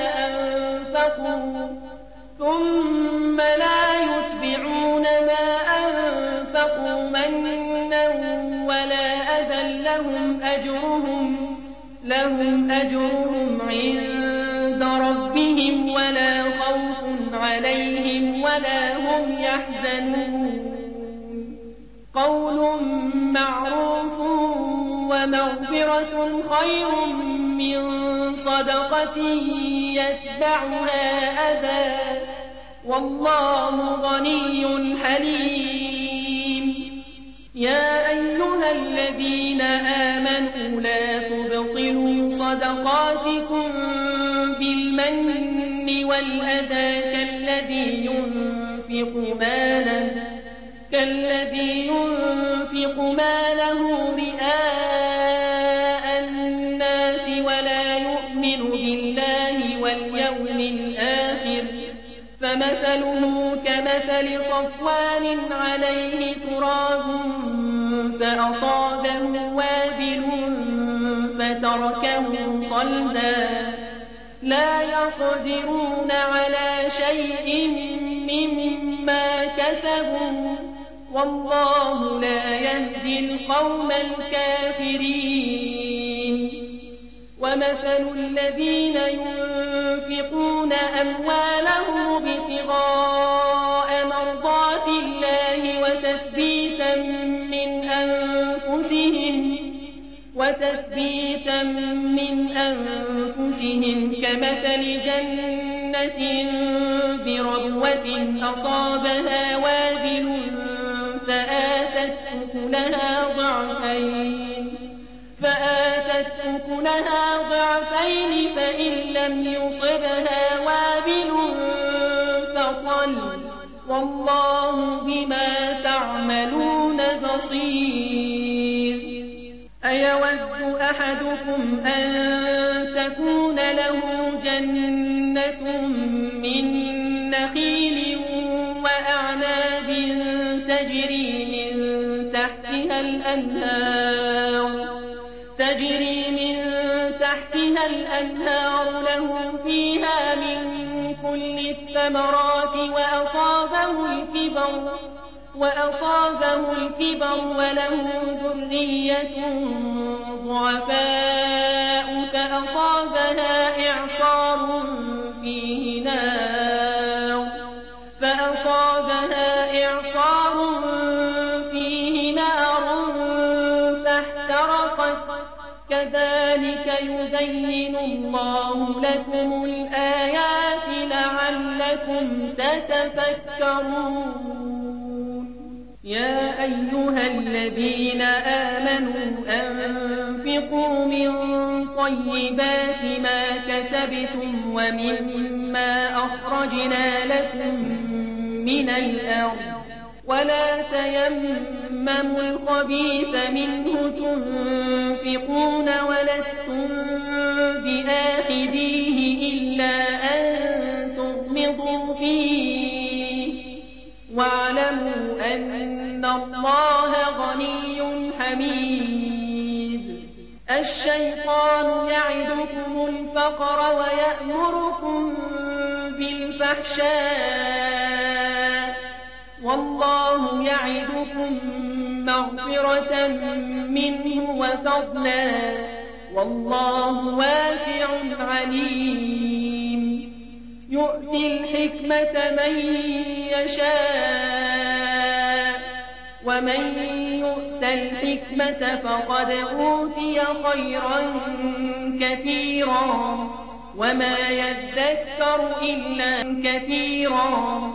ما أنفقوا منا ولا أذى لهم أجرهم عند ربهم ولا خوف عليهم ولا هم يحزنون. قول معروف ومغفرة خير من صدقة يتبعها أذى والله غني حليم. يا أيها الذين آمنوا لا تبطلوا صدقاتكم بالمن والأذى كالذي ينفق ماله رئاء الناس ولا يؤمن بالله واليوم الآخر فمثله كمثل صفوان عليه تراب فأصابه وابل فتركه صلدا لا يقدرون على شيء مما كسبوا والله لا يهدي القوم الكافرين. ومثل الذين ينفقون أموالهم ابتغاء مرضات الله وتثبيتا من أنفسهم كمثل جنة بربوة أصابها وابل فآتت أكلها ضعفين فإن لم يصبها وابل فطل والله بما تعملون بصير. أيود أحدكم أن تكون له جنة من نخيل وأعناب تجري من تحتها الأنهار له فيها من كل الثمرات وأصابه الكبر وله ذرية ضعفاء فأصابها إعصار فيه نار فاحترقت كذلك يبين الله لكم الآيات لعلكم تتفكرون. يا أيها الذين آمنوا أنفقوا من طيبات ما كسبتم ومما أخرجنا لكم من الأرض ولا تيمموا الخبيث منه تنفقون ولستم بآخذيه إلا أن تغمضوا فيه واعلموا أن الله غني حميد. الشيطان يعدكم الفقر ويأمركم بالفحشاء والله يعدكم مغفرة منه وفضلا والله واسع عليم. يؤتي الحكمة من يشاء ومن يؤت الحكمة فقد أوتي خيرا كثيرا وما يذكر إلا كثيرا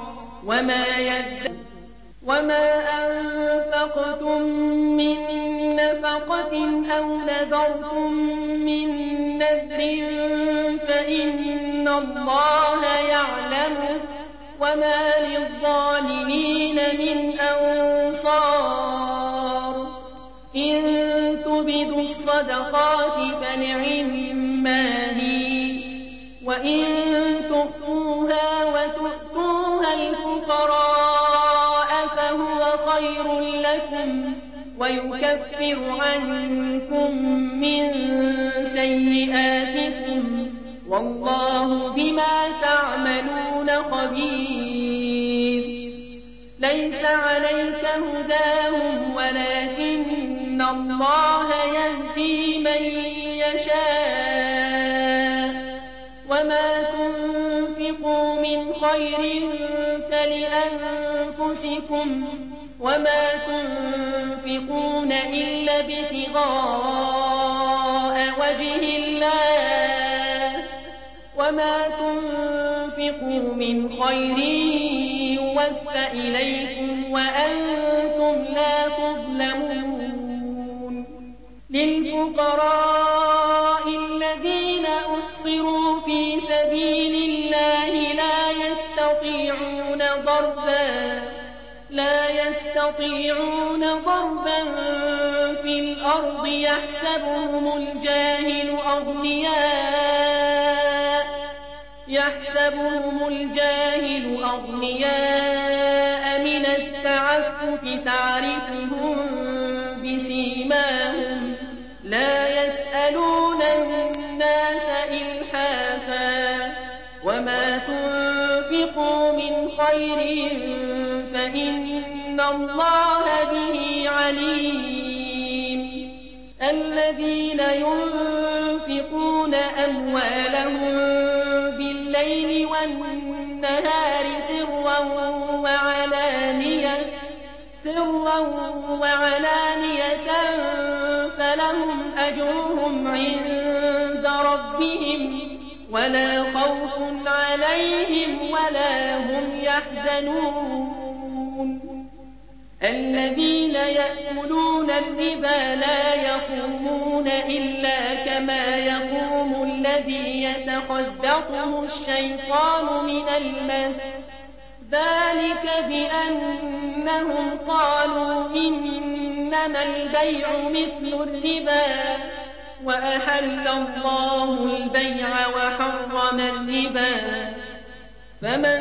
وما أنفقتم من نفقة أو نذرتم من نذر فإن الله يعلمه وما للظالمين من أنصار. إن تبدوا الصدقات فنعما هي، وإن تخفوها وتؤتوها الفقراء فهو خير لكم ويكفر عنكم من سيئاتكم والله بما تعملون خبير. ليس عليك هداهم ولكن الله يهدي من يشاء، وما تنفقوا من خير فلأنفسكم وما تنفقون إلا ابتغاء وجه الله وما تنفقوا من خير يوفى إليكم وأنتم لا تظلمون. للفقراء الذين أحصروا في سبيل الله لا يستطيعون ضربا في الأرض يحسبهم الجاهل أغنياء من التعفف تعرفهم بسيماهم لا يسألون الناس إلحافا وما تنفقوا من خير فإن الله به عليم. الذين ينفقون أموالهم بالليل والنهار سرا وعلانية فلهم أجرهم عند ربهم ولا خوف عليهم ولا هم يحزنون. الذين يأكلون الربا لا يقومون إلا كما يقوم الذي يتخبطه الشيطان من المس، ذلك بأنهم قالوا إنما البيع مثل الربا وأحل الله البيع وحرم الربا. فمن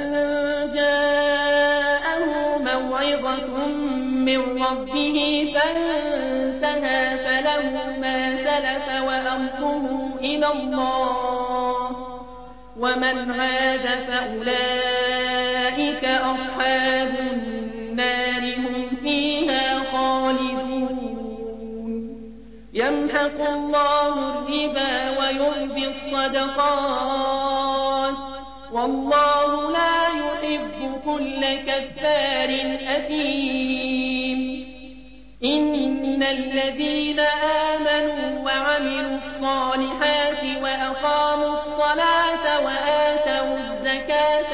جاءه موعظة من ربه فانتهى فله ما سلف وأمره إلى الله ومن عاد فأولئك أصحاب النار هم فيها خالدون. يمحق الله الربا ويربي الصدقات والله لا يحب كل كفار أثيم. إن الذين آمنوا وعملوا الصالحات وأقاموا الصلاة وآتوا الزكاة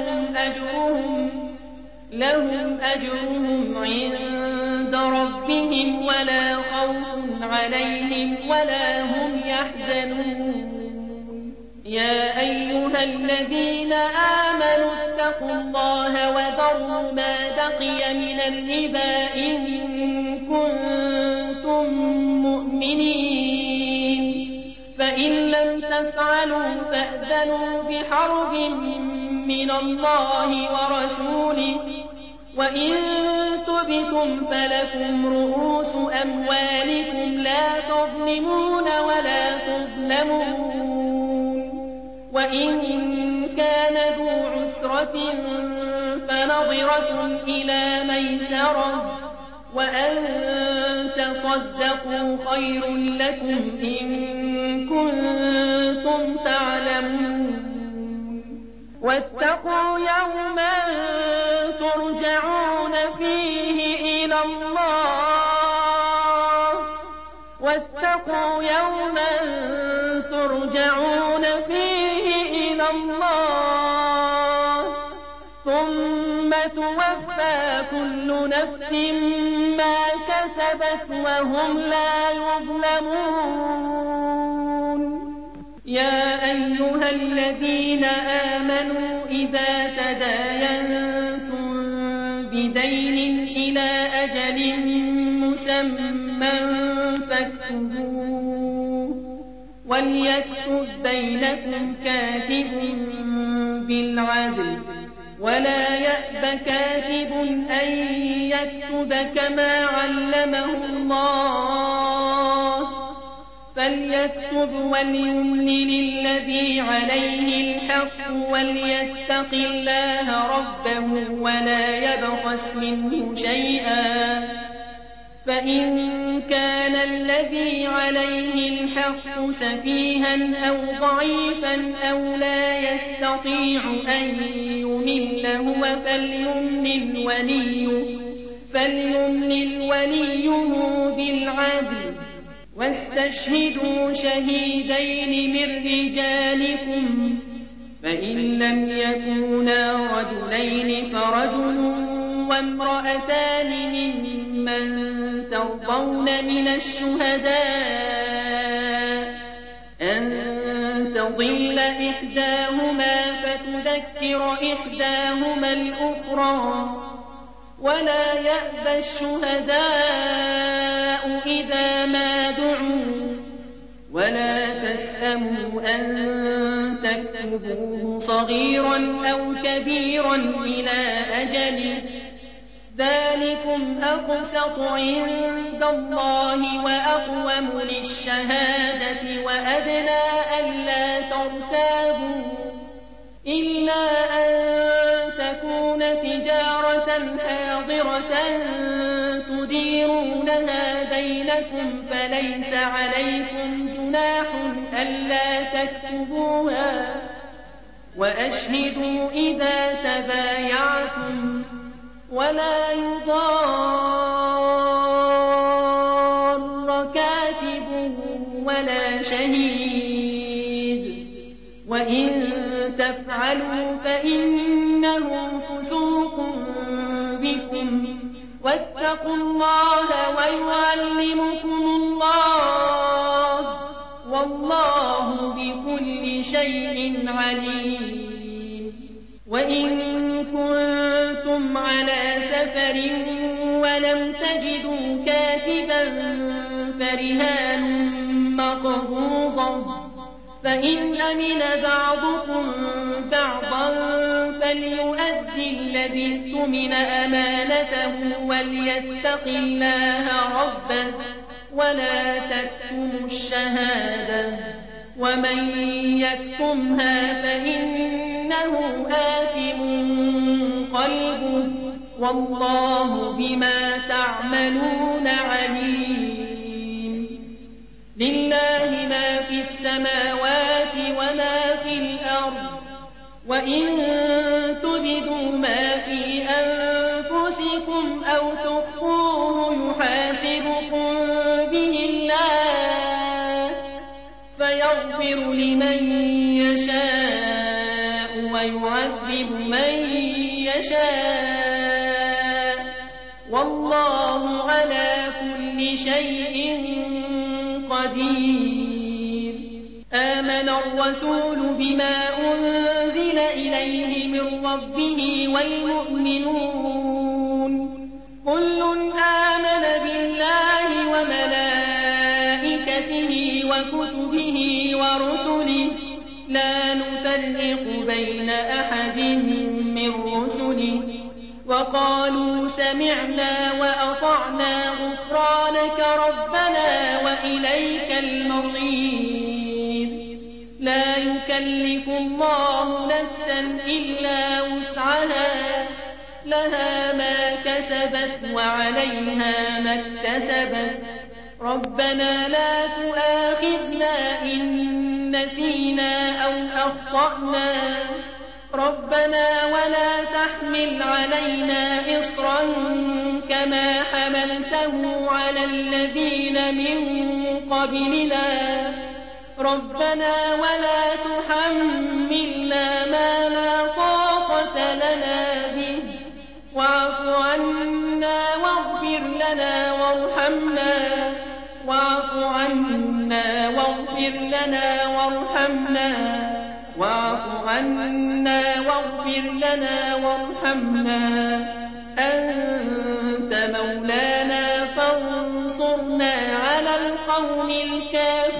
لهم أجرهم عند ربهم ولا خوف عليهم ولا هم يحزنون. يا أيها الذين آمنوا اتقوا الله وذروا ما بقي من الربا إن كنتم مؤمنين، فإن لم تفعلوا فأذنوا بحرب من الله ورسوله، وإن تبتم فلكم رؤوس أموالكم لا تظلمون ولا تظلمون. وإن كان ذو عسرة فنظرة إلى ميسرة وأن تصدقوا خير لكم إن كنتم تعلمون. واتقوا يوما ترجعون فيه إلى الله ثم توفى كل نفس ما كسبت وهم لا يظلمون. يا أيها الذين آمنوا إذا تداينتم بدين إلى أجل مسمى فاكتبوه وليكتب بينكم كاتب بالعدل ولا يأب كاتب أن يكتب كما علمه الله فليكتب وليملل الذي عليه الحق وليتق الله ربه ولا يبخس منه شيئا فإن كان الذي عليه الحق سفيها أو ضعيفا أو لا يستطيع أن يمل هو فليملل وليه بالعدل واستشهدوا شهيدين من رجالكم فإن لم يكونا رجلين فرجل وامرأتان ممن ترضون من الشهداء أن تضل إحداهما فتذكر إحداهما الأخرى ولا يأبى الشهداء إذا ما دعوا ولا تسأموا أن تكتبوه صغيرا أو كبيرا إلى أجله ذلكم أقسط عند الله وأقوم للشهادة وأدنى ألا ترتابوا إلا أن تكون تجارة حاضرة تديرونها بينكم فليس عليكم جناح ألا تكتبوها وأشهدوا إذا تبايعتم ولا يضار كاتب ولا شهيد وإن تفعلوا فإنه فسوق بكم واتقوا الله ويعلمكم الله والله بكل شيء عليم وإن كنتم على سفر ولم تجدوا كاتبا فرهان مقبوضة فإن أمن بعضكم بعضا فليؤدي الذي اؤتمن أمانته وليتق الله ربه ولا تكتموا الشهادة ومن يكتمها فإنه آثم قلبه والله بما تعملون عليم لله ما في السماوات وما في الأرض وإن تبدوا ما في أنفسكم أو تخفوه يحاسبكم به الله فيغفر لمن يشاء ويعذب من يشاء والله على كل شيء قدير آمن الرسول بما أنزل إليه من ربه والمؤمنون كل آمن بالله وملائكته وكتبه ورسله لا نفرق بين أحد من رسله وقالوا سمعنا وأطعنا غفرانك ربنا وإليك المصير لا يكلف الله نفسا إلا وسعها لها ما كسبت وعليها ما اكتسبت ربنا لا تؤاخذنا إن نسينا أو أخطأنا ربنا ولا تحمل علينا إصرا كما حملته على الذين من قبلنا ربنا ولا تحملنا ما لا طاقة لنا به واعف عنا واغفر لنا وارحمنا واعف عنا واغفر لنا وارحمنا واعف عنا واغفر لنا وارحمنا أنت مولانا فانصرنا على القوم الكافرين